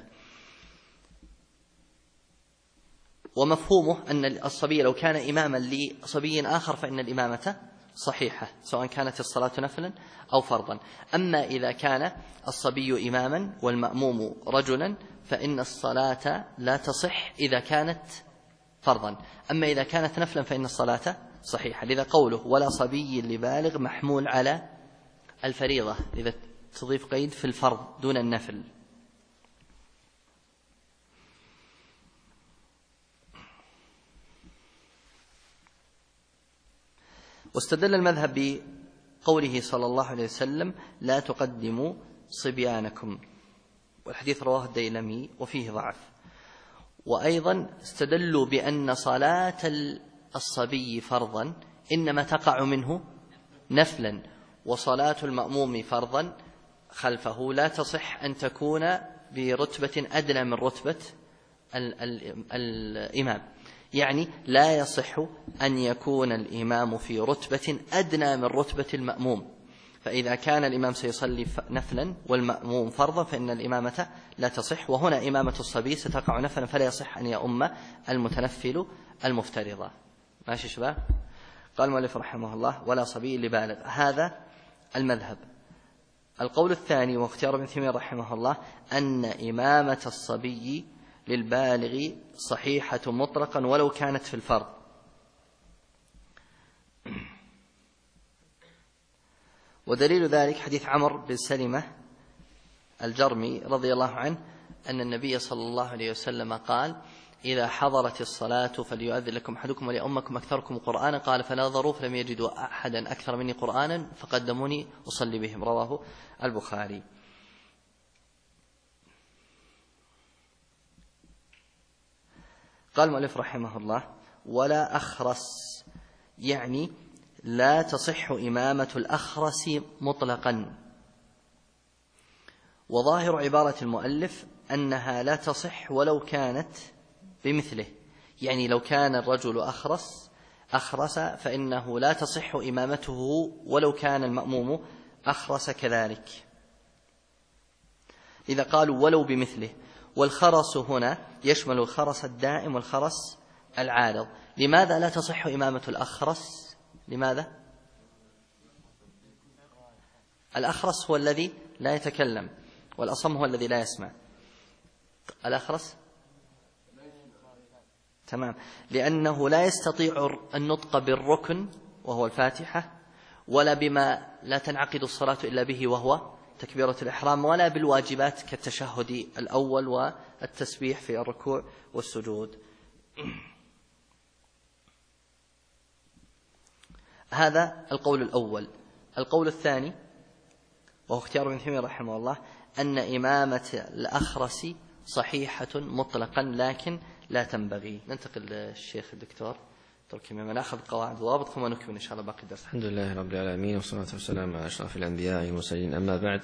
ومفهومه أن الصبي لو كان إماما لصبي آخر فإن الإمامة صحيحة، سواء كانت الصلاة نفلا أو فرضا. أما إذا كان الصبي إماما والمأموم رجلا فإن الصلاة لا تصح إذا كانت فرضا، أما إذا كانت نفلا فإن الصلاة صحيحة. لذا قوله ولا صبي لبالغ محمول على الفريضة، إذا تضيف قيد في الفرض دون النفل. واستدل المذهب بقوله صلى الله عليه وسلم لا تقدموا صبيانكم، والحديث رواه الديلمي وفيه ضعف. وأيضا استدلوا بأن صلاة الصبي فرضا إنما تقع منه نفلا، وصلاة المأموم فرضا خلفه لا تصح أن تكون برتبة أدنى من رتبة الإمام، يعني لا يصح أن يكون الإمام في رتبة أدنى من رتبة المأموم، فإذا كان الإمام سيصلي نفلا والمأموم فرضا فإن الإمامة لا تصح، وهنا إمامة الصبي ستقع نفلا فلا يصح أن يؤم المتنفل المفترضة. ماشي شباب؟ قال المؤلف رحمه الله: ولا صبي لبالغ. هذا المذهب. القول الثاني واختيار ابن تيمية رحمه الله أن إمامة الصبي للبالغ صحيحة مطلقا ولو كانت في الفرض. ودليل ذلك حديث عمرو بن سلمة الجرمي رضي الله عنه أن النبي صلى الله عليه وسلم قال: إذا حضرت الصلاة فليؤذن لكم أحدكم وليؤمكم أكثركم قرآنا. قال: فنظروا فلم يجدوا أحدا أكثر مني قرآنا فقدموني أصلي بهم. رواه البخاري. قال المؤلف رحمه الله: ولا أخرس، يعني لا تصح إمامة الأخرس مطلقا. وظاهر عبارة المؤلف أنها لا تصح ولو كانت بمثله، يعني لو كان الرجل أخرس فإنه لا تصح إمامته ولو كان المأموم أخرس كذلك. إذا قالوا ولو بمثله، والخرس هنا يشمل الخرس الدائم والخرس العارض. لماذا لا تصح إمامة الأخرس؟ لماذا؟ الأخرس هو الذي لا يتكلم، والأصم هو الذي لا يسمع. الأخرس تمام، لأنه لا يستطيع النطق بالركن وهو الفاتحة، ولا بما لا تنعقد الصلاة إلا به وهو تكبيرة الإحرام، ولا بالواجبات كالتشهد الأول والتسبيح في الركوع والسجود. هذا القول الأول. القول الثاني وهو اختيار ابن تيمية رحمه الله أن إمامة الأخرس صحيحة مطلقا لكن لا تنبغي. ننتقل للشيخ الدكتور تركي مما نأخذ قواعد وضابط ثم نكمل إن شاء الله باقي الدرس. الحمد لله رب العالمين، والصلاة والسلام على أشرف الأنبياء والمرسلين. أما بعد،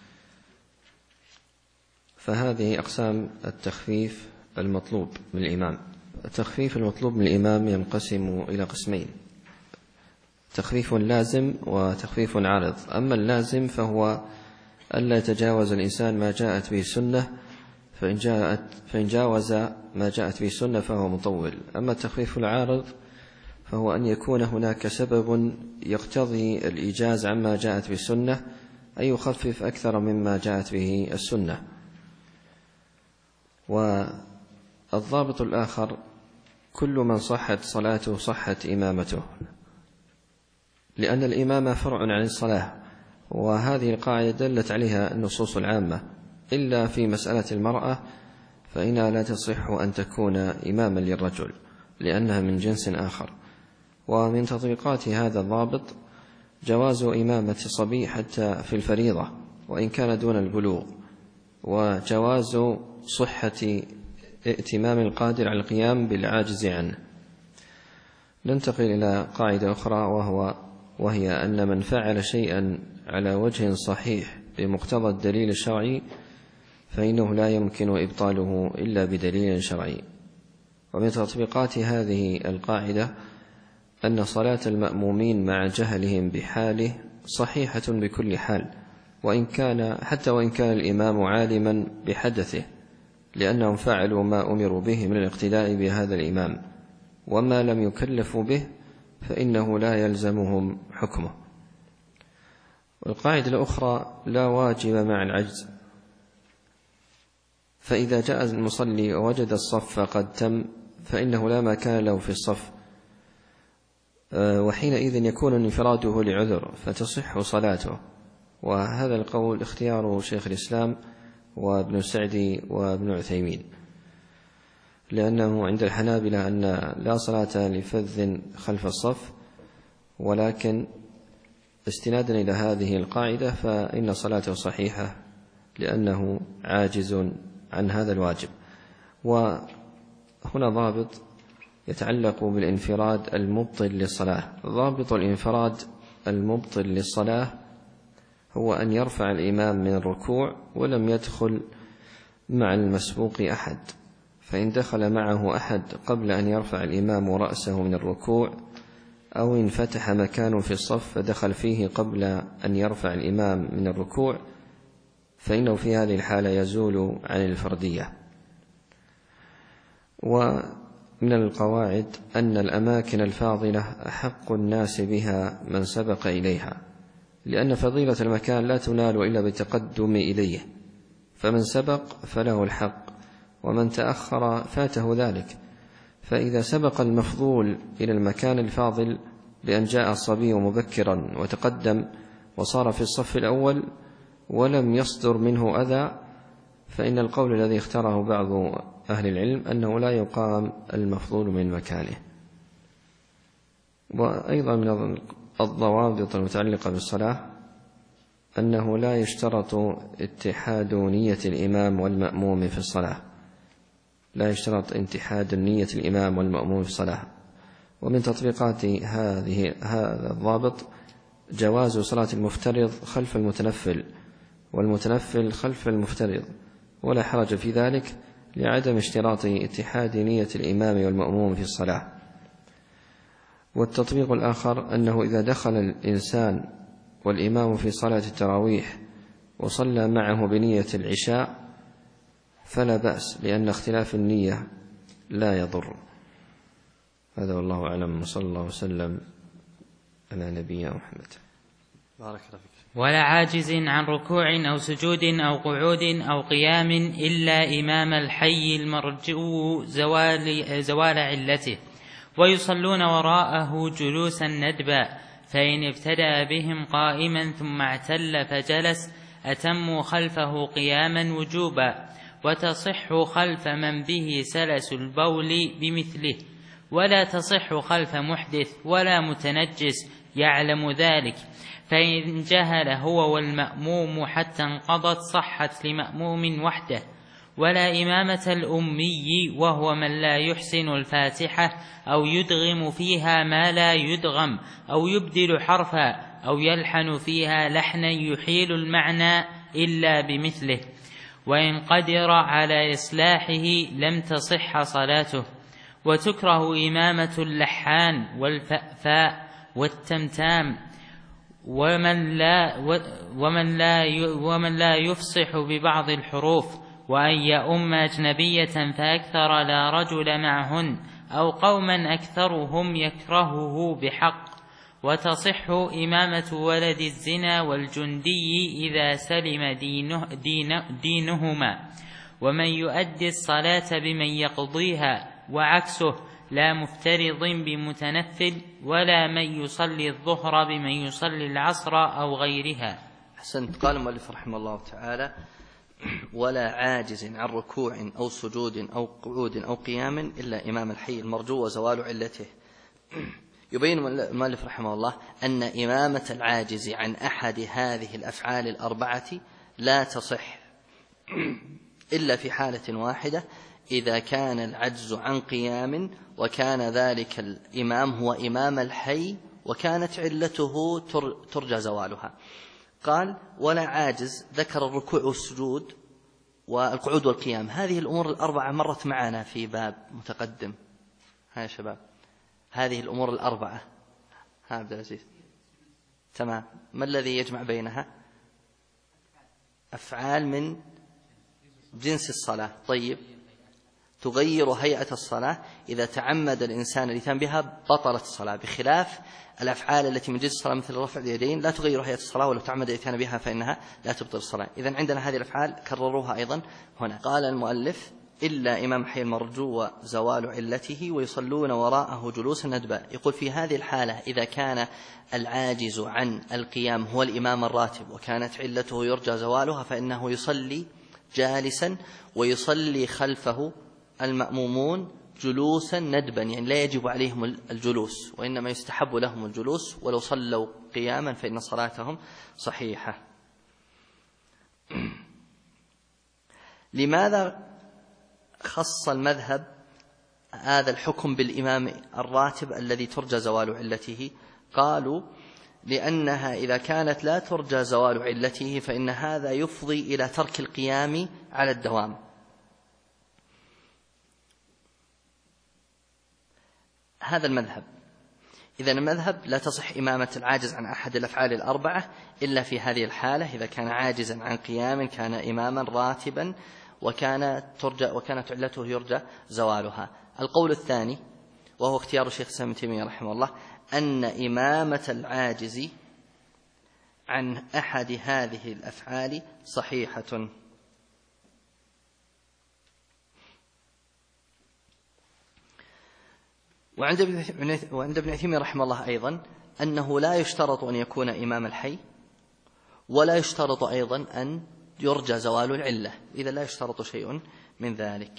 فهذه أقسام التخفيف المطلوب من الإمام. التخفيف المطلوب من الإمام ينقسم إلى قسمين: تخفيف لازم وتخفيف عارض. أما اللازم فهو ألا يتجاوز الإنسان ما جاءت به السنة، فإن جاوز ما جاءت به السنة فهو مطول. أما التخفيف العارض فهو أن يكون هناك سبب يقتضي الإيجاز عما جاءت به السنة، أي يخفف أكثر مما جاءت به السنة. والضابط الآخر: كل من صحت صلاته صحت إمامته، لأن الإمامة فرع عن الصلاة، وهذه القاعدة دلت عليها النصوص العامة، إلا في مسألة المرأة فإنها لا تصح أن تكون إماما للرجل لأنها من جنس آخر. ومن تطبيقات هذا الضابط جواز إمامة الصبي حتى في الفريضة وإن كان دون البلوغ، وجواز صحة ائتمام القادر على القيام بالعاجز عنه. ننتقل إلى قاعدة أخرى وهي أن من فعل شيئا على وجه صحيح بمقتضى الدليل الشرعي فإنه لا يمكن إبطاله إلا بدليل شرعي. ومن تطبيقات هذه القاعدة أن صلاة المأمومين مع جهلهم بحاله صحيحة بكل حال، وإن كان الإمام عالما بحدثه، لأنهم فعلوا ما أمروا به من الاقتداء بهذا الإمام، وما لم يكلفوا به فإنه لا يلزمهم حكمه. والقاعدة الأخرى: لا واجب مع العجز. فإذا جاء المصلي ووجد الصف قد تم فإنه لا مكان له في الصف، وحينئذ يكون انفراده لعذر فتصح صلاته. وهذا القول اختيار شيخ الإسلام وابن سعدي وابن عثيمين، لأنه عند الحنابلة أن لا صلاة لفذ خلف الصف، ولكن استنادا إلى هذه القاعدة فإن صلاته صحيحة لأنه عاجز عن هذا الواجب. وهنا ضابط يتعلق بالانفراد المبطل للصلاة. ضابط الانفراد المبطل للصلاة هو أن يرفع الإمام من الركوع ولم يدخل مع المسبوق أحد، فإن دخل معه أحد قبل أن يرفع الإمام رأسه من الركوع أو انفتح مكان في الصف فدخل فيه قبل أن يرفع الإمام من الركوع، فإنه في هذه الحالة يزول عن الفردية. ومن القواعد أن الأماكن الفاضلة أحق الناس بها من سبق إليها، لأن فضيلة المكان لا تنال إلا بالتقدم إليه، فمن سبق فله الحق، ومن تأخر فاته ذلك. فإذا سبق المفضول إلى المكان الفاضل بأن جاء الصبي مبكرا وتقدم وصار في الصف الأول ولم يصدر منه أذى، فإن القول الذي اختاره بعض أهل العلم أنه لا يقام المفضول من مكانه. وأيضا من الضوابط المتعلقة بالصلاة أنه لا يشترط اتحاد نية الإمام والمأموم في الصلاة، لا يشترط اتحاد النية الإمام والمأموم في الصلاة. ومن تطبيقات هذا الضابط جواز صلاة المفترض خلف المتنفل والمتنفل خلف المفترض، ولا حرج في ذلك لعدم اشتراط اتحاد نية الإمام والمأموم في الصلاة. والتطبيق الآخر أنه إذا دخل الإنسان والإمام في صلاة التراويح وصلى معه بنية العشاء فلا بأس، لأن اختلاف النية لا يضر. هذا والله أعلم، وصلى الله وسلم على نبينا محمد. بارك الله فيك. ولا عاجز عن ركوع أو سجود أو قعود أو قيام إلا إمام الحي المرجو زوال علته، ويصلون وراءه جلوسا ندبا، فإن ابتدأ بهم قائما ثم اعتل فجلس أتموا خلفه قياما وجوبا، وتصح خلف من به سلس البول بمثله، ولا تصح خلف محدث ولا متنجس يعلم ذلك، فإن جهل هو والمأموم حتى انقضت صحت لمأموم وحده. ولا إمامة الأمي وهو من لا يحسن الفاتحة أو يدغم فيها ما لا يدغم أو يبدل حرفا أو يلحن فيها لحنا يحيل المعنى إلا بمثله، وإن قدر على إصلاحه لم تصح صلاته. وتكره إمامة اللحان والفأفاء والتمتام ومن لا يفصح ببعض الحروف، وأن يؤم أجنبية فأكثر لا رجل معهن أو قوما أكثرهم يكرهه بحق. وتصح إمامة ولد الزنا والجندي إذا سلم دينهما، ومن يؤدي الصلاة بمن يقضيها، وعكسه لا مفترض بمتنفل، ولا من يصلي الظهر بمن يصلي العصر أو غيرها. أحسنت. قال المؤلف رحمه الله تعالى: ولا عاجز عن ركوع أو سجود أو قعود أو قيام إلا إمام الحي المرجو وزوال علته. يبين المؤلف رحمه الله أن إمامة العاجز عن أحد هذه الأفعال الأربعة لا تصح إلا في حالة واحدة، إذا كان العجز عن قيام وكان ذلك الإمام هو إمام الحي وكانت علته ترجى زوالها. قال: ولا عاجز، ذكر الركوع والسجود والقعود والقيام. هذه الأمور الأربعة مرت معنا في باب متقدم. ها يا شباب، هذه الأمور الأربعة. ها عبد العزيز، تمام. ما الذي يجمع بينها؟ أفعال من جنس الصلاة. طيب، تغير هيئة الصلاة، إذا تعمد الإنسان الإتيان بها بطلت الصلاة، بخلاف الأفعال التي من جنس الصلاة مثل رفع اليدين لا تغير هيئة الصلاة، ولو تعمد الإتيان بها فإنها لا تبطل الصلاة. إذن عندنا هذه الأفعال كرروها أيضا هنا. قال المؤلف: إلا إمام حي المرجو وزوال علته، ويصلون وراءه جلوسا ندبا. يقول في هذه الحالة إذا كان العاجز عن القيام هو الإمام الراتب وكانت علته يرجى زوالها، فإنه يصلي جالسا، ويصلي خلفه المأمومون جلوسا ندبا، يعني لا يجب عليهم الجلوس، وإنما يستحب لهم الجلوس، ولو صلوا قياما فإن صلاتهم صحيحة. لماذا خص المذهب هذا الحكم بالإمام الراتب الذي ترجى زوال علته؟ قالوا: لأنها إذا كانت لا ترجى زوال علته فإن هذا يفضي إلى ترك القيام على الدوام. هذا المذهب إذن المذهب لا تصح إمامة العاجز عن أحد الأفعال الأربعة إلا في هذه الحالة، إذا كان عاجزا عن قيام كان إماما راتبا وكانت علته يرجى زوالها. القول الثاني وهو اختيار الشيخ الإسلام ابن تيمية رحمه الله أن إمامة العاجز عن أحد هذه الأفعال صحيحة. وعند ابن تيمية رحمه الله أيضا أنه لا يشترط أن يكون إمام الحي، ولا يشترط أيضا أن يرجى زوال العلة، إذا لا يشترط شيء من ذلك.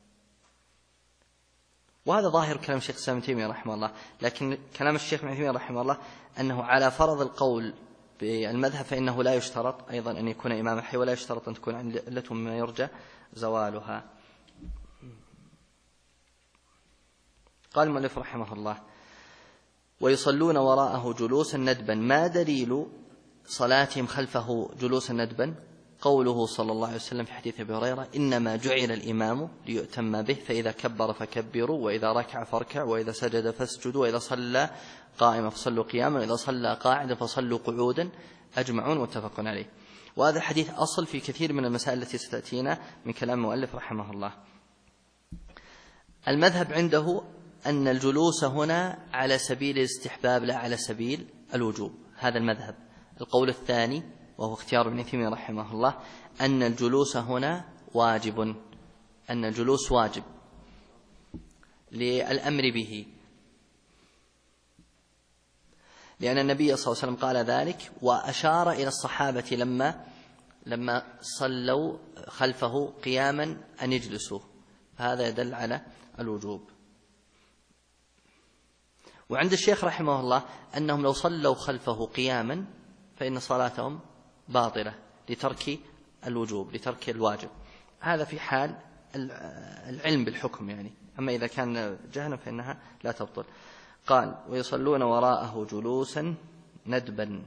وهذا ظاهر كلام الشيخ الإسلام ابن تيمية رحمه الله، لكن كلام الشيخ ابن تيمية رحمه الله أنه على فرض القول بالمذهب فإنه لا يشترط أيضا أن يكون إمام الحي، ولا يشترط أن تكون علة مما يرجى زوالها. قال المؤلف رحمه الله: ويصلون وراءه جلوسا ندبا. ما دليل صلاتهم خلفه جلوسا ندبا؟ قوله صلى الله عليه وسلم في حديث أبي هريرة: إنما جعل الإمام ليؤتم به، فإذا كبر فكبروا، وإذا ركع فاركعوا، وإذا سجد فاسجدوا، وإذا صلى قائما فصلوا قياما، وإذا صلى قاعدا فصلوا قعودا، أجمعون متفق عليه. وهذا الحديث أصل في كثير من المسائل التي ستأتينا من كلام المؤلف رحمه الله. المذهب عنده أن الجلوس هنا على سبيل الاستحباب لا على سبيل الوجوب، هذا المذهب. القول الثاني وهو اختيار ابن تيمية رحمه الله أن الجلوس هنا واجب، أن الجلوس واجب للأمر به، لأن النبي صلى الله عليه وسلم قال ذلك وأشار إلى الصحابة لما صلوا خلفه قياما أن يجلسوا، فهذا يدل على الوجوب. وعند الشيخ رحمه الله أنهم لو صلوا خلفه قياما فإن صلاتهم باطلة لترك الوجوب، لترك الواجب. هذا في حال العلم بالحكم يعني، أما إذا كان جهلا فإنها لا تبطل. قال: ويصلون وراءه جلوسا ندبا.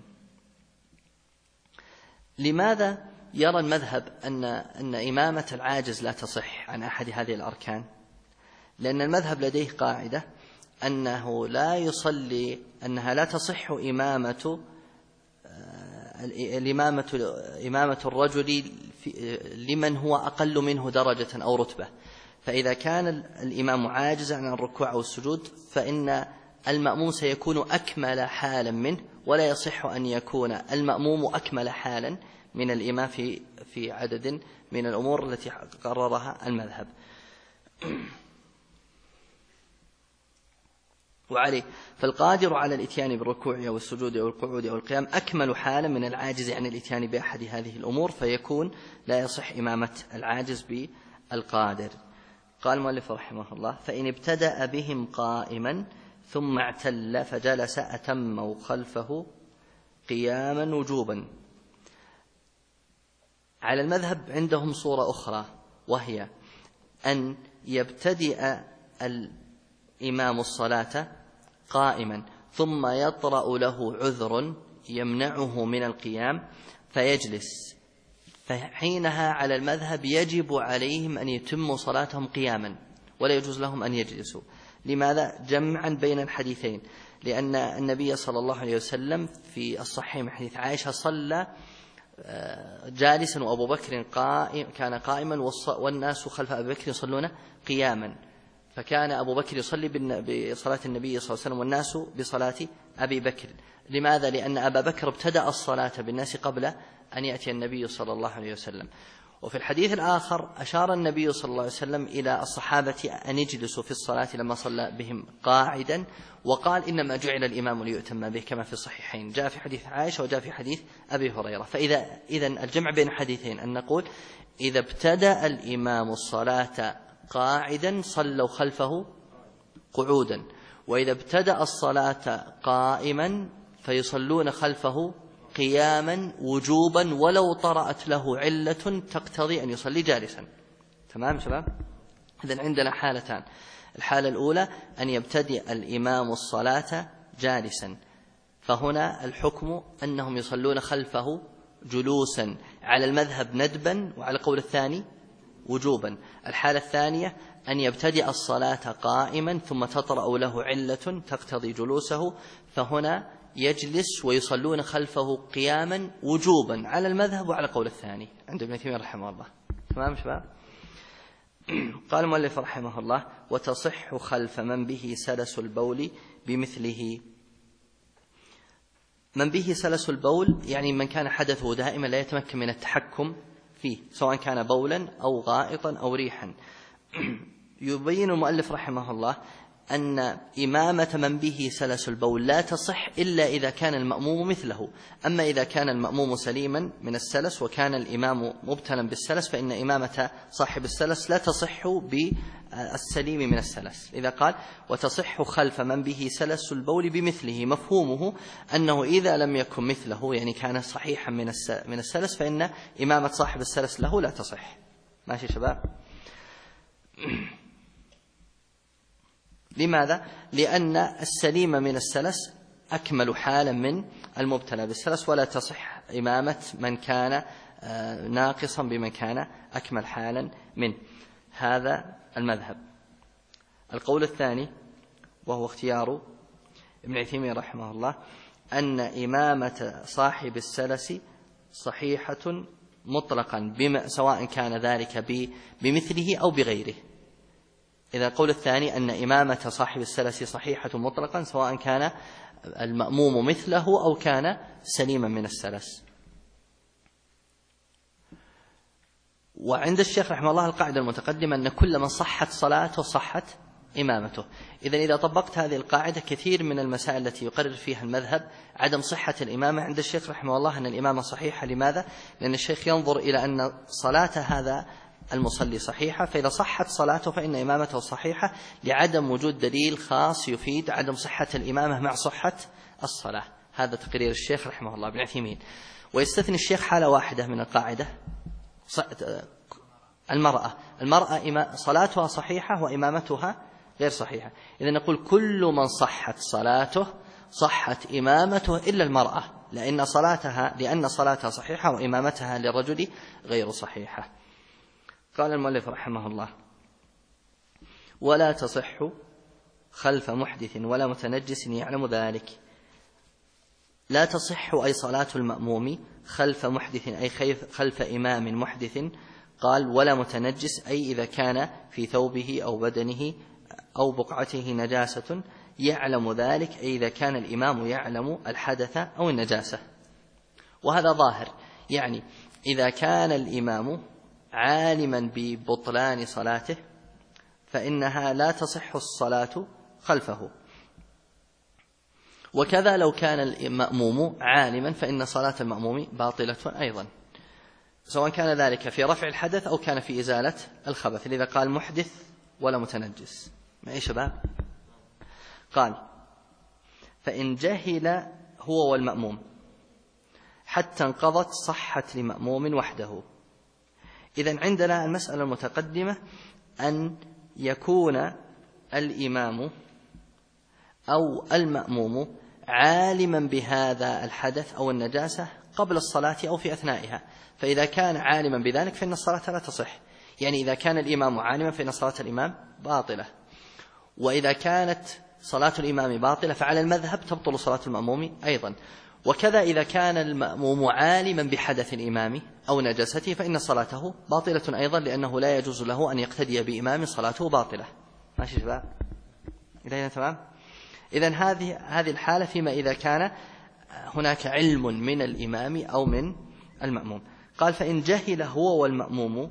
لماذا يرى المذهب أن إمامة العاجز لا تصح عن أحد هذه الأركان؟ لأن المذهب لديه قاعدة أنها لا تصح إمامة الرجل لمن هو أقل منه درجة أو رتبة. فإذا كان الإمام عاجزا عن الركوع أو السجود فإن المأموم سيكون أكمل حالا منه، ولا يصح أن يكون المأموم أكمل حالا من الإمام في عدد من الأمور التي قررها المذهب. وعليه فالقادر على الإتيان بالركوع أو السجود أو القعود أو القيام أكمل حالا من العاجز عن الإتيان بأحد هذه الأمور، فيكون لا يصح إمامة العاجز بالقادر. قال المؤلف رحمه الله: فإن ابتدأ بهم قائما ثم اعتل فجلس أتموا خلفه قياما وجوبا. على المذهب عندهم صورة أخرى، وهي أن يبتدئ الإمام الصلاة قائما ثم يطرأ له عذر يمنعه من القيام فيجلس، فحينها على المذهب يجب عليهم أن يتموا صلاتهم قياما ولا يجوز لهم أن يجلسوا. لماذا؟ جمعا بين الحديثين، لأن النبي صلى الله عليه وسلم في الصحيح من حديث عائشة صلى جالسا وأبو بكر كان قائما والناس خلف أبي بكر يصلون قياما، فكان أبو بكر يصلي بصلاة النبي صلى الله عليه وسلم والناس بصلاة أبي بكر. لماذا؟ لأن أبا بكر ابتدأ الصلاة بالناس قبل أن يأتي النبي صلى الله عليه وسلم. وفي الحديث الآخر أشار النبي صلى الله عليه وسلم إلى الصحابة أن يجلسوا في الصلاة لما صلى بهم قاعدا، وقال: إنما جعل الإمام ليؤتم به، كما في الصحيحين، جاء في حديث عائشة وجاء في حديث أبي هريرة. فإذا الجمع بين الحديثين أن نقول إذا ابتدأ الإمام الصلاة قاعدا صلوا خلفه قعودا، وإذا ابتدأ الصلاة قائما فيصلون خلفه قياما وجوبا ولو طرأت له علة تقتضي أن يصلي جالسا. تمام شباب؟ إذن عندنا حالتان: الحالة الأولى أن يبتدئ الإمام الصلاة جالسا، فهنا الحكم أنهم يصلون خلفه جلوسا على المذهب ندبا، وعلى قول الثاني وجوبا. الحالة الثانية أن يبتدئ الصلاة قائما ثم تطرأ له علة تقتضي جلوسه، فهنا يجلس ويصلون خلفه قياما وجوبا على المذهب وعلى قول الثاني عند ابن تيمية رحمه الله. تمام شباب؟ قال المؤلف رحمه الله: وتصح خلف من به سلس البول بمثله. من به سلس البول يعني من كان حدثه دائما لا يتمكن من التحكم فيه، سواء كان بولا أو غائطا أو ريحا. يبين المؤلف رحمه الله أن إمامة من به سلس البول لا تصح إلا إذا كان المأموم مثله. أما إذا كان المأموم سليما من السلس وكان الإمام مبتلا بالسلس فإن إمامة صاحب السلس لا تصح بالسليم من السلس. إذا قال: وتصح خلف من به سلس البول بمثله، مفهومه أنه إذا لم يكن مثله يعني كان صحيحا من السلس فإن إمامة صاحب السلس له لا تصح. ماشي شباب؟ لماذا؟ لأن السليم من السلس أكمل حالا من المبتلى بالسلس، ولا تصح إمامة من كان ناقصا بمن كان أكمل حالا منه. هذا المذهب. القول الثاني وهو اختيار ابن تيمية رحمه الله أن إمامة صاحب السلس صحيحة مطلقا سواء كان ذلك بمثله أو بغيره. إذا القول الثاني أن إمامة صاحب السلس صحيحة مطلقا سواء كان المأموم مثله أو كان سليما من السلس. وعند الشيخ رحمه الله القاعدة المتقدمة أن كل من صحت صلاته صحت إمامته. إذا طبقت هذه القاعدة كثير من المسائل التي يقرر فيها المذهب عدم صحة الإمامة عند الشيخ رحمه الله أن الإمامة صحيحة. لماذا؟ لأن الشيخ ينظر إلى أن صلاة هذا المصلي صحيحة، فإذا صحت صلاته فإن إمامته صحيحة، لعدم وجود دليل خاص يفيد عدم صحة الإمامة مع صحة الصلاة. هذا تقرير الشيخ رحمه الله بن عثيمين. ويستثني الشيخ حالة واحدة من القاعدة: المرأة صلاتها صحيحة وإمامتها غير صحيحة. إذا نقول كل من صحت صلاته صحت إمامته إلا المرأة، لأن صلاتها صحيحة وإمامتها للرجل غير صحيحة. قال المؤلف رحمه الله: ولا تصح خلف محدث ولا متنجس يعلم ذلك. لا تصح أي صلاة المأموم خلف محدث أي خلف إمام محدث. قال: ولا متنجس أي إذا كان في ثوبه أو بدنه أو بقعته نجاسة يعلم ذلك، أي إذا كان الإمام يعلم الحدث أو النجاسة. وهذا ظاهر، يعني إذا كان الإمام عالما ببطلان صلاته فإنها لا تصح الصلاة خلفه. وكذا لو كان المأموم عالما فإن صلاة المأموم باطلة أيضا، سواء كان ذلك في رفع الحدث أو كان في إزالة الخبث. لذا قال: محدث ولا متنجس. معي شباب؟ قال: فإن جهل هو والمأموم حتى انقضت صحت لمأموم وحده. إذن عندنا المسألة المتقدمة أن يكون الإمام أو المأموم عالما بهذا الحدث أو النجاسة قبل الصلاة أو في أثنائها. فإذا كان عالما بذلك فإن الصلاة لا تصح. يعني إذا كان الإمام عالما فإن صلاة الإمام باطلة. وإذا كانت صلاة الإمام باطلة فعلى المذهب تبطل صلاة المأموم أيضا. وكذا إذا كان المأموم عالما بحدث الإمام أو نجاسته فإن صلاته باطلة أيضا، لأنه لا يجوز له أن يقتدي بإمام صلاته باطلة. ماشي شباب؟ إذا تمام؟ إذن هذه الحالة فيما إذا كان هناك علم من الإمام أو من المأموم. قال: فإن جهل هو والمأموم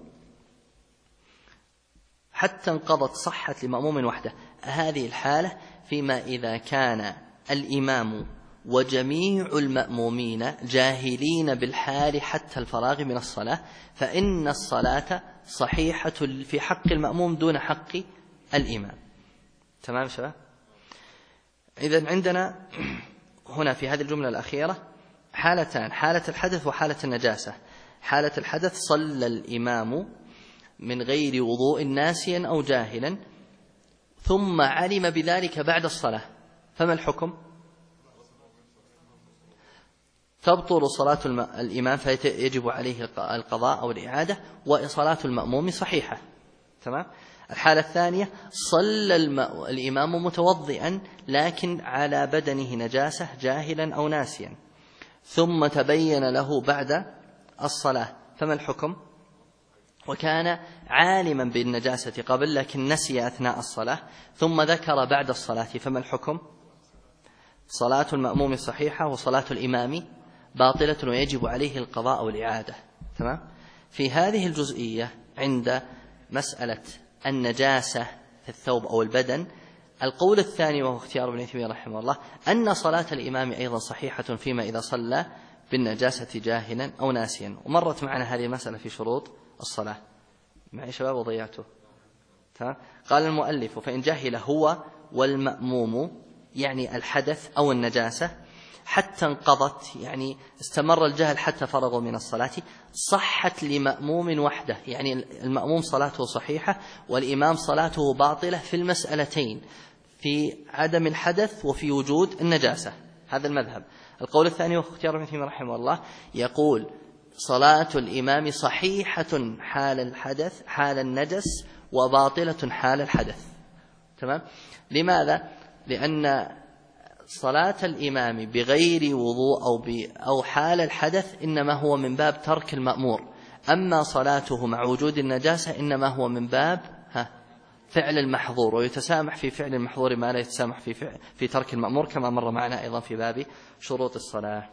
حتى انقضت صحت لمأموم وحده. هذه الحالة فيما إذا كان الإمام وجميع المأمومين جاهلين بالحال حتى الفراغ من الصلاة، فإن الصلاة صحيحة في حق المأموم دون حق الإمام. تمام شباب؟ إذن عندنا هنا في هذه الجملة الأخيرة حالتان: حالة الحدث وحالة النجاسة. حالة الحدث: صلى الإمام من غير وضوء ناسيا أو جاهلا ثم علم بذلك بعد الصلاة، فما الحكم؟ تبطل صلاة الإمام فيجب عليه القضاء أو الإعادة، وصلاة المأموم صحيحة. تمام؟ الحالة الثانية صلى الإمام متوضئا لكن على بدنه نجاسة جاهلا أو ناسيا، ثم تبين له بعد الصلاة، فما الحكم؟ وكان عالما بالنجاسة قبل لكن نسي أثناء الصلاة ثم ذكر بعد الصلاة، فما الحكم؟ صلاة المأموم صحيحة وصلاة الإمام باطلة ويجب عليه القضاء والإعادة. تمام؟ في هذه الجزئية عند مسألة النجاسة في الثوب أو البدن، القول الثاني وهو اختيار ابن تيمية رحمه الله أن صلاة الإمام أيضا صحيحة فيما إذا صلى بالنجاسة جاهلا أو ناسيا. ومرت معنا هذه المسألة في شروط الصلاة. معي شباب وضيعته؟ تمام؟ قال المؤلف: فإن جهل هو والمأموم، يعني الحدث أو النجاسة، حتى انقضت، يعني استمر الجهل حتى فرغوا من الصلاة، صحت لمأموم وحده، يعني المأموم صلاته صحيحة والإمام صلاته باطلة في المسألتين، في عدم الحدث وفي وجود النجاسة. هذا المذهب. القول الثاني واختيار ابن تيمية رحمه الله يقول: صلاة الإمام صحيحة حال الحدث حال النجس وباطلة حال الحدث. تمام؟ لماذا؟ لأن صلاة الإمام بغير وضوء أو حال الحدث إنما هو من باب ترك المأمور، أما صلاته مع وجود النجاسة إنما هو من باب فعل المحظور، ويتسامح في فعل المحظور ما لا يتسامح في ترك المأمور، كما مر معنا أيضا في باب شروط الصلاة.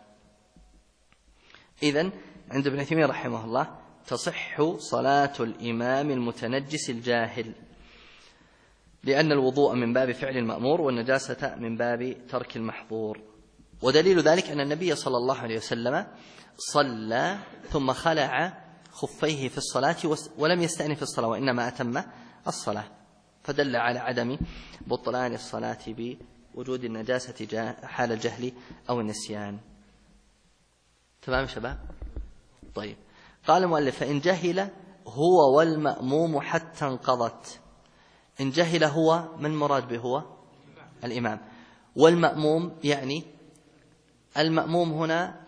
إذن عند ابن تيمية رحمه الله تصح صلاة الإمام المتنجس الجاهل، لأن الوضوء من باب فعل المأمور والنجاسة من باب ترك المحظور. ودليل ذلك أن النبي صلى الله عليه وسلم صلى ثم خلع خفيه في الصلاة ولم يستأنف الصلاة وإنما أتم الصلاة، فدل على عدم بطلان الصلاة بوجود النجاسة حال الجهل أو النسيان. تمام شباب؟ طيب، قال المؤلف: فإن جهل هو والمأموم حتى انقضت. إن جهل هو، من مراد به هو؟ الإمام. والمأموم يعني المأموم هنا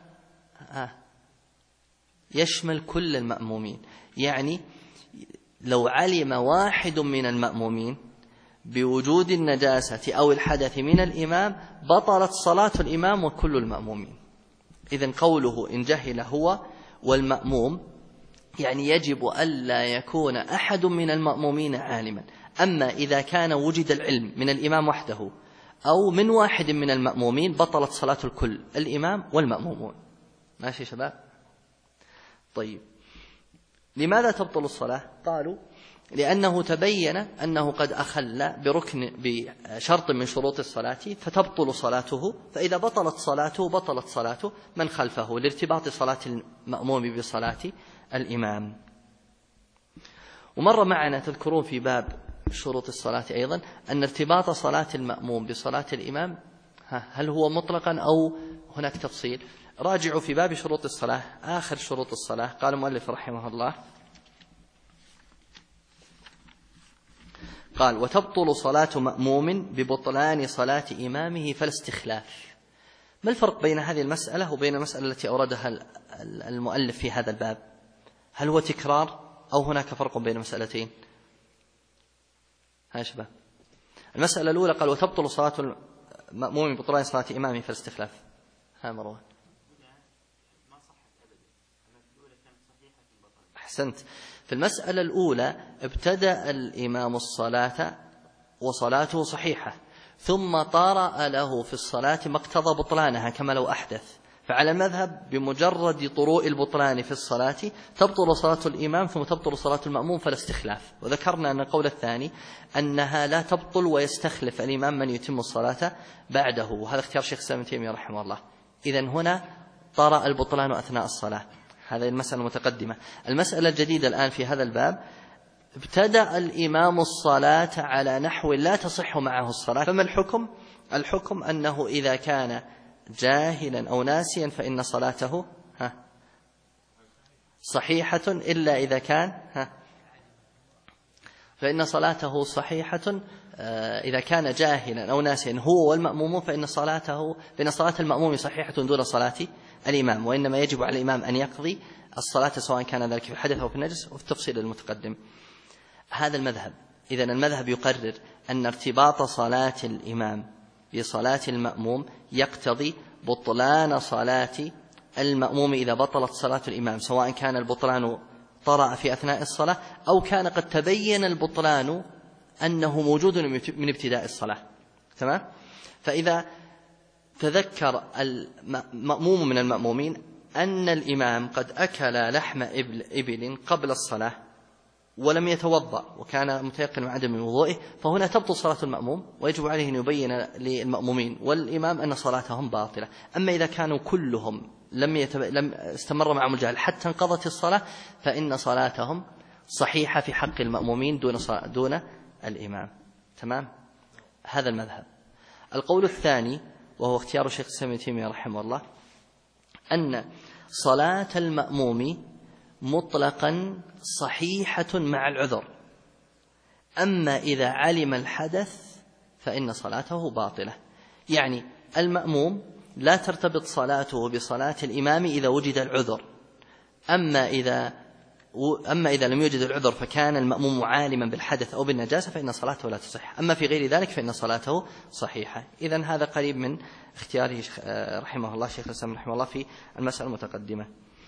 يشمل كل المأمومين، يعني لو علم واحد من المأمومين بوجود النجاسة أو الحدث من الإمام بطلت صلاة الإمام وكل المأمومين. إذن قوله إن جهل هو والمأموم يعني يجب ألا يكون أحد من المأمومين عالما. أما إذا كان وجد العلم من الإمام وحده أو من واحد من المأمومين بطلت صلاة الكل، الإمام والمأمومون. ماشي شباب؟ طيب، لماذا تبطل الصلاة؟ قالوا: لأنه تبين أنه قد أخل بشرط من شروط الصلاة فتبطل صلاته، فإذا بطلت صلاته بطلت صلاته من خلفه، لارتباط صلاة المأموم بصلاة الإمام. ومر معنا تذكرون في باب شروط الصلاة أيضا أن ارتباط صلاة المأموم بصلاة الإمام هل هو مطلقا أو هناك تفصيل؟ راجعوا في باب شروط الصلاة آخر شروط الصلاة. قال المؤلف رحمه الله: قال: وتبطل صلاة مأموم ببطلان صلاة إمامه فلا استخلاف. ما الفرق بين هذه المسألة وبين المسألة التي أوردها المؤلف في هذا الباب؟ هل هو تكرار أو هناك فرق بين المسألتين؟ ها شباب، المسألة الأولى قال: وتبطل صلاة المأموم ببطلان صلاة إمامه فلا استخلاف. ها مروان، أحسنت. في المسألة الأولى ابتدأ الإمام الصلاة وصلاته صحيحة، ثم طرأ له في الصلاة ما اقتضى بطلانها كما لو أحدث، فعلى المذهب بمجرد طروء البطلان في الصلاة تبطل صلاة الإمام ثم تبطل صلاة المأموم فلا استخلاف. وذكرنا أن القول الثاني أنها لا تبطل ويستخلف الإمام من يتم الصلاة بعده، وهذا اختيار شيخ الإسلام ابن تيمية رحمه الله. إذن هنا طرأ البطلان أثناء الصلاة، هذه المسألة المتقدمة. المسألة الجديدة الآن في هذا الباب: ابتدأ الإمام الصلاة على نحو لا تصح معه الصلاة، فما الحكم؟ الحكم أنه إذا كان جاهلا أو ناسيا فإن صلاته صحيحة، إلا إذا كان فإن صلاته صحيحة إذا كان جاهلا أو ناسيا هو والمأموم، فإن صلاة المأموم صحيحة دون صلاة الإمام، وإنما يجب على الإمام أن يقضي الصلاة سواء كان ذلك في الحدث أو في النجس، وفي التفصيل المتقدم. هذا المذهب. إذن المذهب يقرر أن ارتباط صلاة الإمام بصلاة المأموم يقتضي بطلان صلاة المأموم إذا بطلت صلاة الإمام، سواء كان البطلان طرأ في أثناء الصلاة أو كان قد تبين البطلان أنه موجود من ابتداء الصلاة. تمام؟ فإذا تذكر المأموم من المأمومين أن الإمام قد أكل لحم إبل قبل الصلاة ولم يتوضأ وكان متيقن من عدم وضوئه، فهنا تبطل صلاة المأموم ويجب عليه أن يبين للمأمومين والإمام أن صلاتهم باطلة. أما إذا كانوا كلهم لم استمر معهم الجهل حتى انقضت الصلاة فإن صلاتهم صحيحة في حق المأمومين دون الإمام. تمام؟ هذا المذهب. القول الثاني وهو اختيار الشيخ الإسلام ابن تيمية رحمه الله أن صلاة المأموم مطلقا صحيحة مع العذر، أما إذا علم الحدث فإن صلاته باطلة. يعني المأموم لا ترتبط صلاته بصلاة الإمام إذا وجد العذر، أما إذا لم يوجد العذر فكان المأموم عالما بالحدث أو بالنجاسة فإن صلاته لا تصح، أما في غير ذلك فإن صلاته صحيحة. إذن هذا قريب من اختياره رحمه الله شيخ الإسلام رحمه الله في المسألة المتقدمة.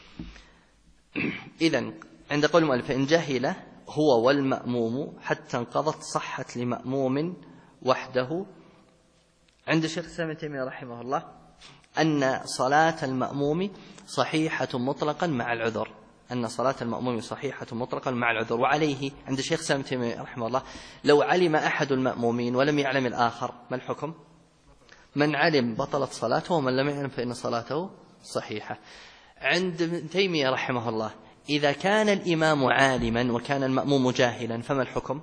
إذن عند قول المؤلف فإن جهل هو والمأموم حتى انقضت صحت لمأموم وحده، عند الشيخ الإسلام ابن تيمية رحمه الله أن صلاة المأموم صحيحة مطلقا مع العذر، أن صلاة المأموم صحيحة مطلقا مع العذر. وعليه عند الشيخ الإسلام ابن تيمية رحمه الله لو علم أحد المأمومين ولم يعلم الآخر ما الحكم؟ من علم بطلت صلاته ومن لم يعلم فإن صلاته صحيحة. عند ابن تيمية رحمه الله إذا كان الإمام عالما وكان المأموم جاهلا فما الحكم؟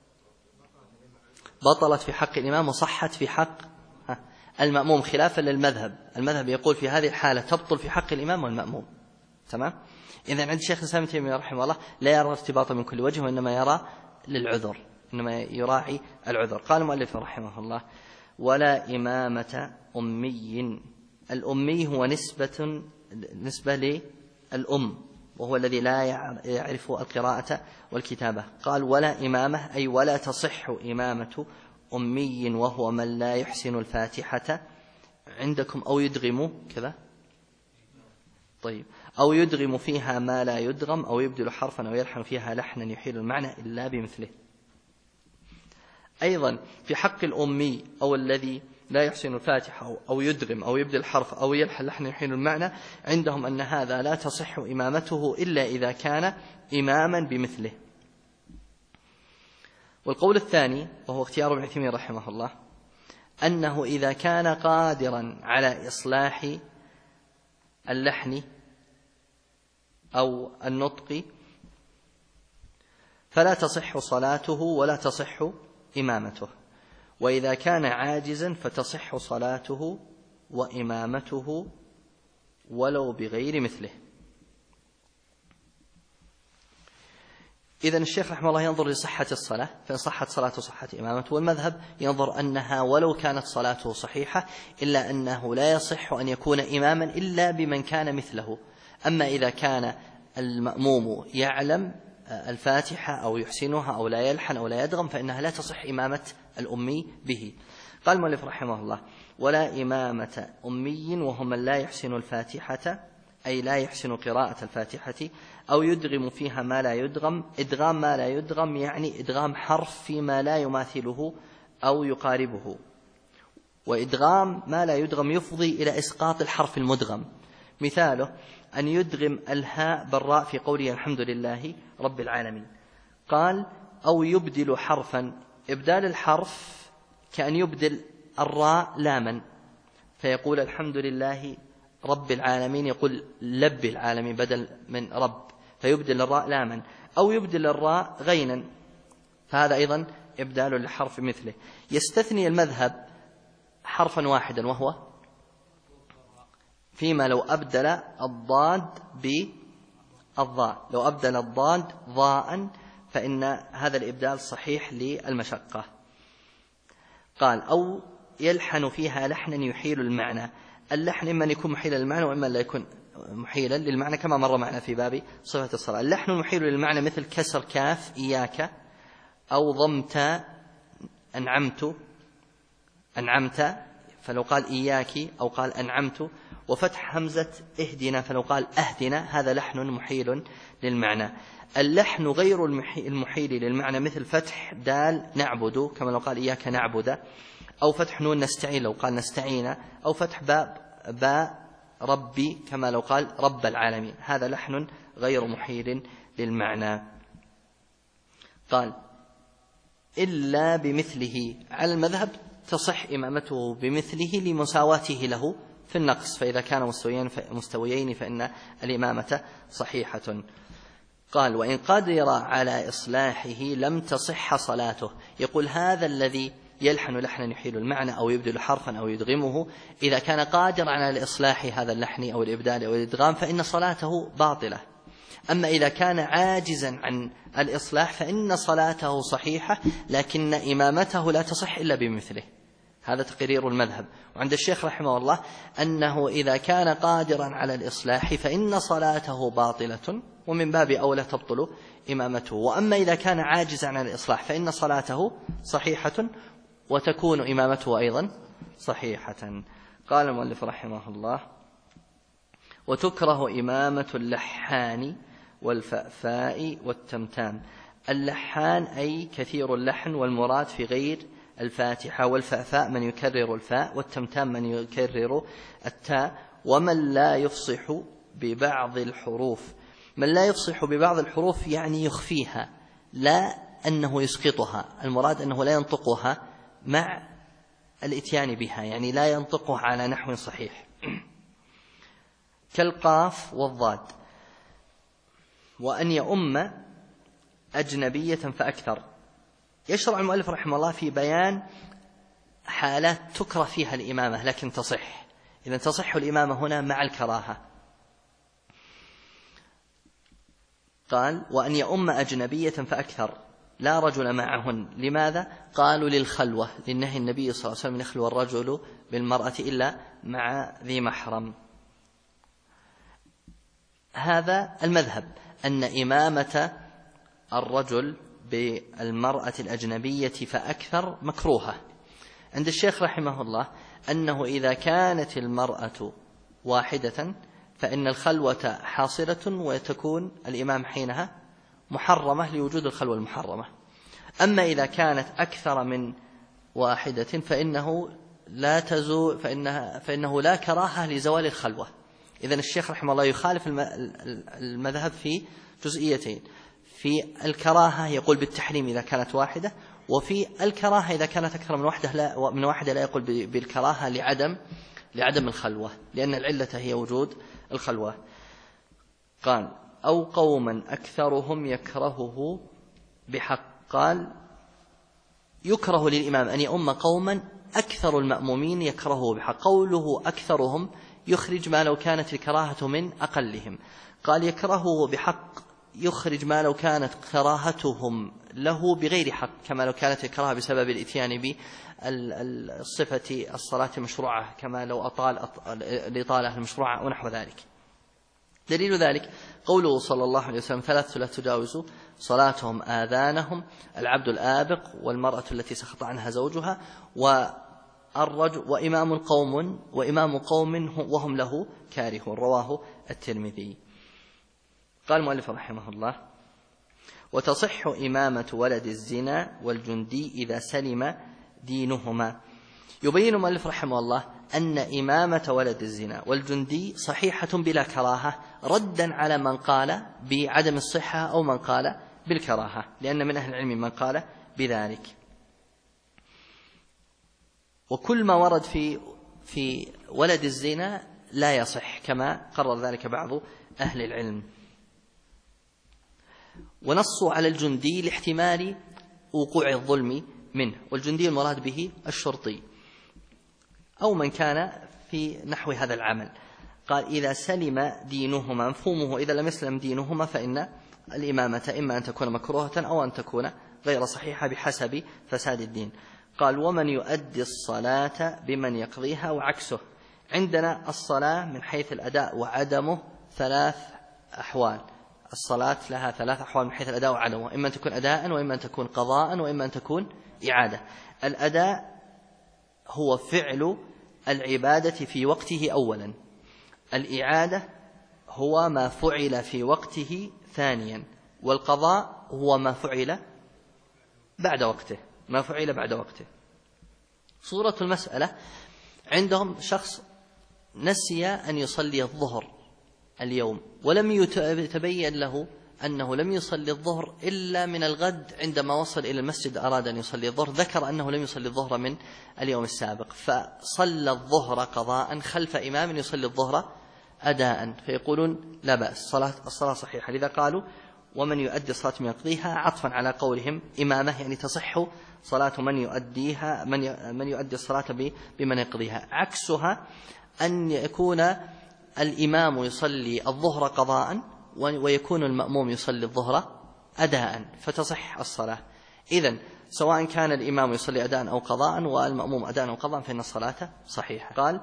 بطلت في حق الإمام وصحت في حق المأموم، خلافا للمذهب. المذهب يقول في هذه الحالة تبطل في حق الإمام والمأموم. تمام؟ إذن عند الشيخ الإسلام ابن تيمية رحمه الله لا يرى ارتباطا من كل وجه، وإنما يرى للعذر، إنما يراعي العذر. قال المؤلف رحمه الله ولا إمامة أمي. الأمي هو نسبة للأم وهو الذي لا يعرف القراءة والكتابة. قال ولا إمامة أي ولا تصح إمامة أمي وهو من لا يحسن الفاتحة. عندكم أو يدغم كذا، طيب، أو يدغم فيها ما لا يدغم أو يبدل حرفا أو يلحن فيها لحنا يحيل المعنى إلا بمثله. أيضا في حق الأمي أو الذي لا يحسن الفاتحة أو يدغم أو يبدل حرف أو يلحن لحنا يحيل المعنى، عندهم أن هذا لا تصح إمامته إلا إذا كان إماما بمثله. والقول الثاني وهو اختيار ابن تيمية رحمه الله أنه إذا كان قادرا على إصلاح اللحن أو النطق فلا تصح صلاته ولا تصح إمامته، وإذا كان عاجزا فتصح صلاته وإمامته ولو بغير مثله. إذن الشيخ رحمه الله ينظر لصحة الصلاة، فإن صحت صلاته صحت إمامته، والمذهب ينظر أنها ولو كانت صلاته صحيحة إلا أنه لا يصح أن يكون إماما إلا بمن كان مثله. أما إذا كان المأموم يعلم الفاتحة أو يحسنها أو لا يلحن أو لا يدغم فإنها لا تصح إمامة الأمي به. قال المؤلف رحمه الله ولا إمامة أمي وهو من لا يحسن الفاتحة أي لا يحسن قراءة الفاتحة أو يدغم فيها ما لا يدغم. إدغام ما لا يدغم يعني إدغام حرف فيما لا يماثله أو يقاربه، وإدغام ما لا يدغم يفضي إلى إسقاط الحرف المدغم. مثاله أن يدغم الهاء بالراء في قوله الحمد لله رب العالمين. قال أو يبدل حرفا، إبدال الحرف كأن يبدل الراء لاما فيقول الحمد لله رب العالمين، يقول لب العالمين بدل من رب، فيبدل الراء لاما، أو يبدل الراء غينا، فهذا أيضا إبدال الحرف مثله. يستثني المذهب حرفا واحدا وهو فيما لو أبدل الضاد بالضاء، لو أبدل الضاد ضاء فإن هذا الإبدال صحيح للمشقة. قال أو يلحن فيها لحنا يحيل المعنى. اللحن إما أن يكون محيلا للمعنى وإما لا يكون محيلا للمعنى كما مر معنا في باب صفة الصلاة. اللحن المحيل للمعنى مثل كسر كاف إياك أو ضمت أنعمت فلو قال إياك أو قال أنعمت، وفتح همزة اهدنا فلو قال أهدنا، هذا لحن محيل للمعنى. اللحن غير المحيل للمعنى مثل فتح دال نعبد كما لو قال إياك نعبد، أو فتح نون نستعين لو قال نستعين، أو فتح باء ربي كما لو قال رب العالمين، هذا لحن غير محيل للمعنى. قال إلا بمثله، على المذهب تصح إمامته بمثله لمساواته له في النقص، فإذا كان مستويين فإن الإمامة صحيحة. قال وإن قدر على إصلاحه لم تصح صلاته. يقول هذا الذي يلحن لحنا يحيل المعنى أو يبدل حرفا أو يدغمه، إذا كان قادرا على إصلاح هذا اللحن أو الإبدال أو الإدغام فإن صلاته باطلة. أما إذا كان عاجزا عن الإصلاح فإن صلاته صحيحة، لكن إمامته لا تصح إلا بمثله. هذا تقرير المذهب. وعند الشيخ رحمه الله أنه إذا كان قادرا على الإصلاح فإن صلاته باطلة، ومن باب أولى تبطل إمامته. وأما إذا كان عاجزا عن الإصلاح فإن صلاته صحيحة وتكون إمامته أيضا صحيحة. قال المؤلف رحمه الله وتكره إمامة اللحان والفأفاء والتمتام. اللحان أي كثير اللحن، والمراد في غير الفاتحة، والفأفاء من يكرر الفاء، والتمتام من يكرر التاء، ومن لا يفصح ببعض الحروف. من لا يفصح ببعض الحروف يعني يخفيها، لا أنه يسقطها، المراد أنه لا ينطقها مع الإتيان بها، يعني لا ينطقها على نحو صحيح، كالقاف والضاد. وأن يؤم أجنبية فأكثر. يشرع المؤلف رحمه الله في بيان حالات تكره فيها الإمامة لكن تصح، إذا تصح الإمامة هنا مع الكراهة. قال وأن يؤم أجنبية فأكثر لا رجل معهن. لماذا؟ قالوا للخلوة، لنهي النبي صلى الله عليه وسلم يخلو الرجل بالمرأة إلا مع ذي محرم. هذا المذهب أن إمامة الرجل بالمرأة الأجنبية فأكثر مكروهة. عند الشيخ رحمه الله أنه إذا كانت المرأة واحدة فإن الخلوة حاصلة وتكون الإمام حينها محرمة لوجود الخلوة المحرمة. أما إذا كانت أكثر من واحدة فإنه لا كراهة لزوال الخلوة. إذن الشيخ رحمه الله يخالف المذهب في جزئيتين: في الكراهة يقول بالتحريم إذا كانت واحدة، وفي الكراهة إذا كانت أكثر من واحدة لا يقول بالكراهة لعدم الخلوة، لأن العلة هي وجود الخلوة. قال أو قوما أكثرهم يكرهه بحق. قال يكره للإمام أن يؤم قوما أكثر المأمومين يكرهه بحق. قوله أكثرهم يخرج ما لو كانت الكراهة من أقلهم. قال يكرهه بحق يخرج ما لو كانت كراهتهم له بغير حق، كما لو كانت الكراهة بسبب الإتيان بالصفة الصلاة مشروعة، كما لو أطال الإطالة المشروعة ونحو ذلك. دليل ذلك قوله صلى الله عليه وسلم: ثلاثة لا تجاوز صلاتهم آذانهم، العبد الآبق، والمرأة التي سخط عنها زوجها، والرجل، وإمام قوم وهم له كارهون. رواه الترمذي. قال المؤلف رحمه الله: وتصح إمامة ولد الزنا والجندي إذا سلم دينهما. يبين المؤلف رحمه الله أن إمامة ولد الزنا والجندي صحيحة بلا كراهة، ردا على من قال بعدم الصحة أو من قال بالكراهة، لأن من أهل العلم من قال بذلك. وكل ما ورد في ولد الزنا لا يصح، كما قرر ذلك بعض أهل العلم. ونصوا على الجندي لاحتمال وقوع الظلم منه، والجندي المراد به الشرطي أو من كان في نحو هذا العمل. قال إذا سلم دينهما، مفهومه إذا لم يسلم دينهما فإن الإمامة إما أن تكون مكروهة أو أن تكون غير صحيحة بحسب فساد الدين. قال ومن يؤدي الصلاة بمن يقضيها وعكسه. عندنا الصلاة من حيث الأداء وعدمه ثلاث أحوال: الصلاة لها 3 أحوال من حيث الأداء وعدمه، إما أن تكون أداء، وإما أن تكون قضاء، وإما أن تكون إعادة. الأداء هو فعل العبادة في وقته أولا، الإعادة هو ما فعل في وقته ثانيا، والقضاء هو ما فعل بعد وقته. صورة المسألة: عندهم شخص نسي أن يصلي الظهر اليوم، ولم يتبين له أنه لم يصلي الظهر إلا من الغد، عندما وصل إلى المسجد أراد أن يصلي الظهر، ذكر أنه لم يصلي الظهر من اليوم السابق، فصلى الظهر قضاء خلف إمام يصلي الظهر أداء، فيقولون لا بأس، الصلاة صحيحة. لذا قالوا: ومن يؤدي الصلاة من يقضيها، عطفا على قولهم إمامة، يعني تصح صلاة من يؤديها، من يؤدي الصلاة بمن يقضيها. عكسها أن يكون الإمام يصلي الظهر قضاء ويكون المأموم يصلي الظهر أداء، فتصح الصلاة. إذن سواء كان الإمام يصلي أداء أو قضاء والمأموم أداء أو قضاء فإن الصلاة صحيحة. قال: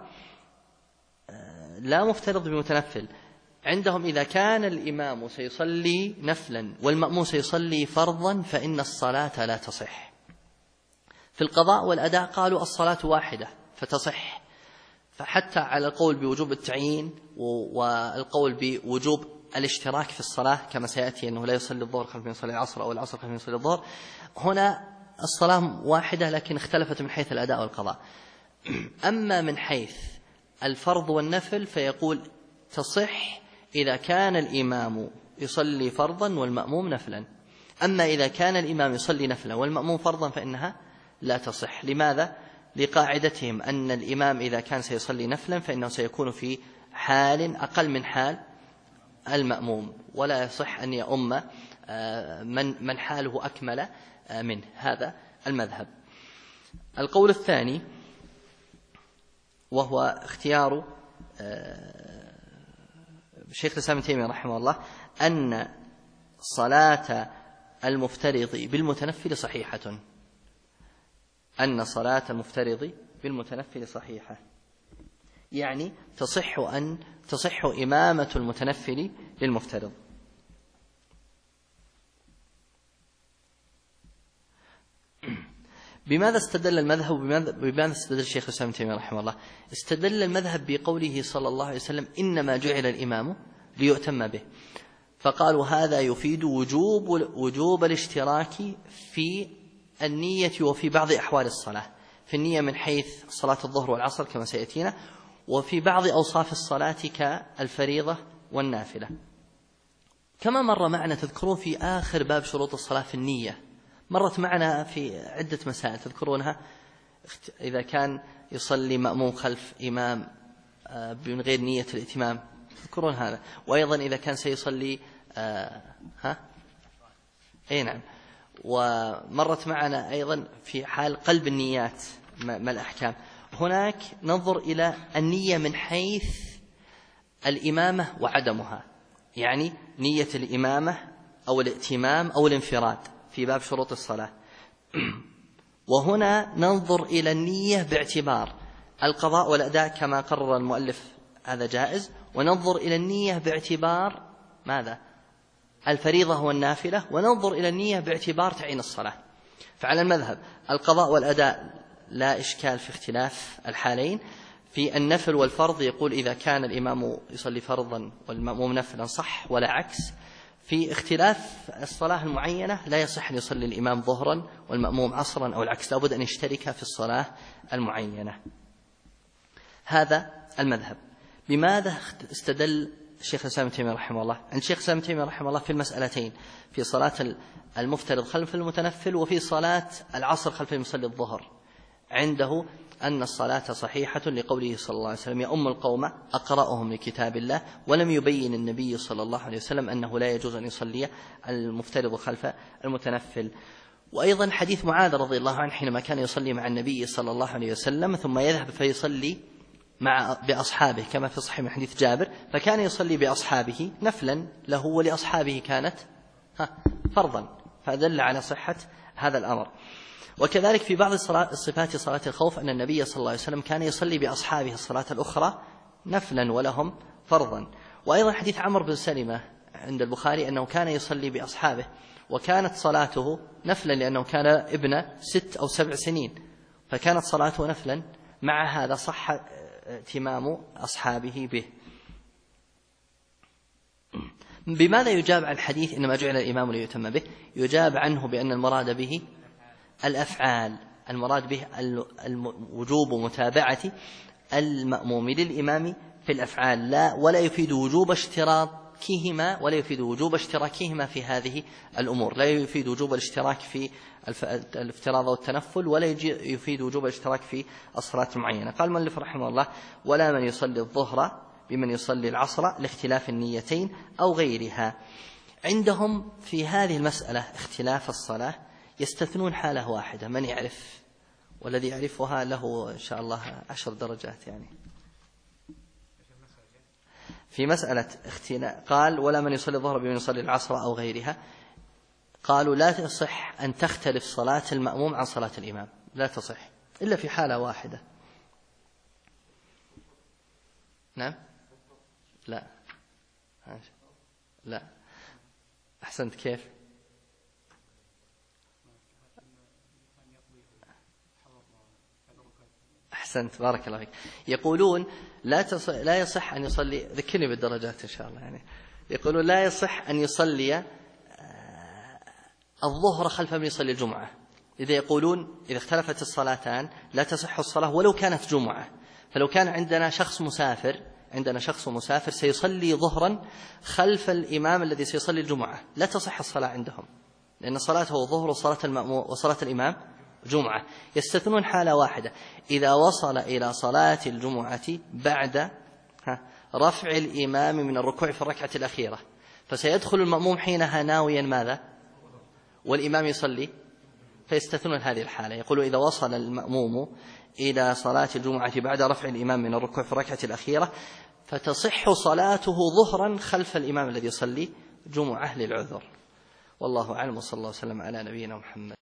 لا مفترض بمتنفل. عندهم إذا كان الإمام سيصلي نفلا والمأموم سيصلي فرضا فإن الصلاة لا تصح. في القضاء والأداء قالوا الصلاة واحدة فتصح، فحتى على القول بوجوب التعيين والقول بوجوب الاشتراك في الصلاة كما سيأتي أنه لا يصلي الظهر خلف من يصلي العصر أو العصر خلف من يصلي الظهر، هنا الصلاة واحدة لكن اختلفت من حيث الأداء والقضاء. أما من حيث الفرض والنفل فيقول تصح إذا كان الإمام يصلي فرضا والمأموم نفلا، أما إذا كان الإمام يصلي نفلا والمأموم فرضا فإنها لا تصح. لماذا؟ لقاعدتهم أن الإمام إذا كان سيصلي نفلا فإنه سيكون في حال أقل من حال المأموم، ولا يصح أن يؤم من حاله أكمل منه. هذا المذهب. القول الثاني وهو اختيار شيخ الإسلام ابن تيمية رحمه الله، أن صلاة المفترض بالمتنفل صحيحة، أن صلاة المفترض بالمتنفل صحيحة، يعني تصح إمامة المتنفل للمفترض. بماذا استدل المذهب وبماذا استدل الشيخ الإسلام ابن تيمية رحمه الله؟ استدل المذهب بقوله صلى الله عليه وسلم: إنما جعل الإمام ليؤتم به، فقالوا هذا يفيد وجوب الاشتراك في النية وفي بعض أحوال الصلاة، في النية من حيث صلاة الظهر والعصر كما سيأتينا، وفي بعض أوصاف الصلاة كالفريضة والنافلة. كما مر معنا تذكرون في آخر باب شروط الصلاة في النية، مرت معنا في عدة مسائل تذكرونها، إذا كان يصلي مأموم خلف إمام من غير نية الائتمام تذكرون هذا، وأيضا إذا كان سيصلي أي نعم، ومرت معنا أيضا في حال قلب النيات ما الأحكام. هناك ننظر إلى النية من حيث الإمامة وعدمها، يعني نية الإمامة أو الائتمام أو الانفراد في باب شروط الصلاة. وهنا ننظر إلى النية باعتبار القضاء والأداء كما قرر المؤلف هذا جائز، وننظر إلى النية باعتبار ماذا؟ الفريضة والنافلة، وننظر إلى النية باعتبار تعيين الصلاة. فعلى المذهب القضاء والأداء لا إشكال في اختلاف الحالين. في النفل والفرض يقول إذا كان الإمام يصلي فرضا والمأموم نفلا صح ولا عكس. في اختلاف الصلاة المعينة لا يصح أن يصلي الإمام ظهرا والمأموم عصرا أو العكس، لابد أن يشترك في الصلاة المعينة. هذا المذهب. بماذا استدل الشيخ الإسلام ابن تيمية رحمه الله؟ عند الشيخ الإسلام ابن تيمية رحمه الله في المسألتين، في صلاة المفترض خلف المتنفل وفي صلاة العصر خلف المصلي الظهر، عنده أن الصلاة صحيحة لقوله صلى الله عليه وسلم: يؤم القوم أقرأهم لكتاب الله، ولم يبين النبي صلى الله عليه وسلم أنه لا يجوز أن يصلي المفترض خلف المتنفل. وأيضا حديث معاذ رضي الله عنه حينما كان يصلي مع النبي صلى الله عليه وسلم ثم يذهب فيصلي بأصحابه كما في صحيح من حديث جابر، فكان يصلي بأصحابه نفلا له ولأصحابه كانت فرضا، فدل على صحة هذا الأمر. وكذلك في بعض الصفات صلاة الخوف أن النبي صلى الله عليه وسلم كان يصلي بأصحابه الصلاة الأخرى نفلا ولهم فرضا. وأيضا حديث عمرو بن سلمة عند البخاري أنه كان يصلي بأصحابه، وكانت صلاته نفلا لأنه كان ابن 6 أو 7 سنين، فكانت صلاته نفلا. مع هذا صح ائتمام أصحابه به. بماذا يجاب عن الحديث إنما جعل الإمام ليؤتم به؟ يجاب عنه بأن المراد به الأفعال، المراد به وجوب متابعة المأموم للإمام في الأفعال، لا ولا يفيد وجوب اشتراكهما في هذه الأمور، لا يفيد وجوب الاشتراك في الافتراض والتنفل، ولا يفيد وجوب الاشتراك في الصلاة المعينة. قال المؤلف رحمه الله: ولا من يصلي الظهر بمن يصلي العصر لاختلاف النيتين أو غيرها. عندهم في هذه المسألة اختلاف الصلاة يستثنون حالة واحدة، من يعرف؟ والذي يعرفها له إن شاء الله 10 درجات. يعني في مسألة قال: ولا من يصلي الظهر بمن يصلي العصر أو غيرها. قالوا لا تصح أن تختلف صلاة المأموم عن صلاة الإمام، لا تصح إلا في حالة واحدة. نعم؟ لا أحسنت. كيف؟ أحسنت، بارك الله فيك. يقولون لا يصح أن يصلي، ذكرني بالدرجات إن شاء الله. يعني يقولون لا يصح أن يصلي الظهر خلف من يصلي الجمعة. إذا يقولون إذا اختلفت الصلاتان لا تصح الصلاة ولو كانت جمعة. فلو كان عندنا شخص مسافر سيصلي ظهرا خلف الإمام الذي سيصلي الجمعة، لا تصح الصلاة عندهم، لأن صلاته ظهر وصلاة الإمام جمعة. يستثنون حالة واحدة: إذا وصل إلى صلاة الجمعة بعد رفع الإمام من الركوع في الركعة الأخيرة، فسيدخل المأموم حينها ناويا ماذا؟ والإمام يصلي، فيستثنون هذه الحالة. يقولوا إذا وصل المأموم إلى صلاة الجمعة بعد رفع الإمام من الركوع في الركعة الأخيرة فتصح صلاته ظهرا خلف الإمام الذي يصلي جمعة للعذر. والله أعلم، وصلى الله وسلم على نبينا محمد.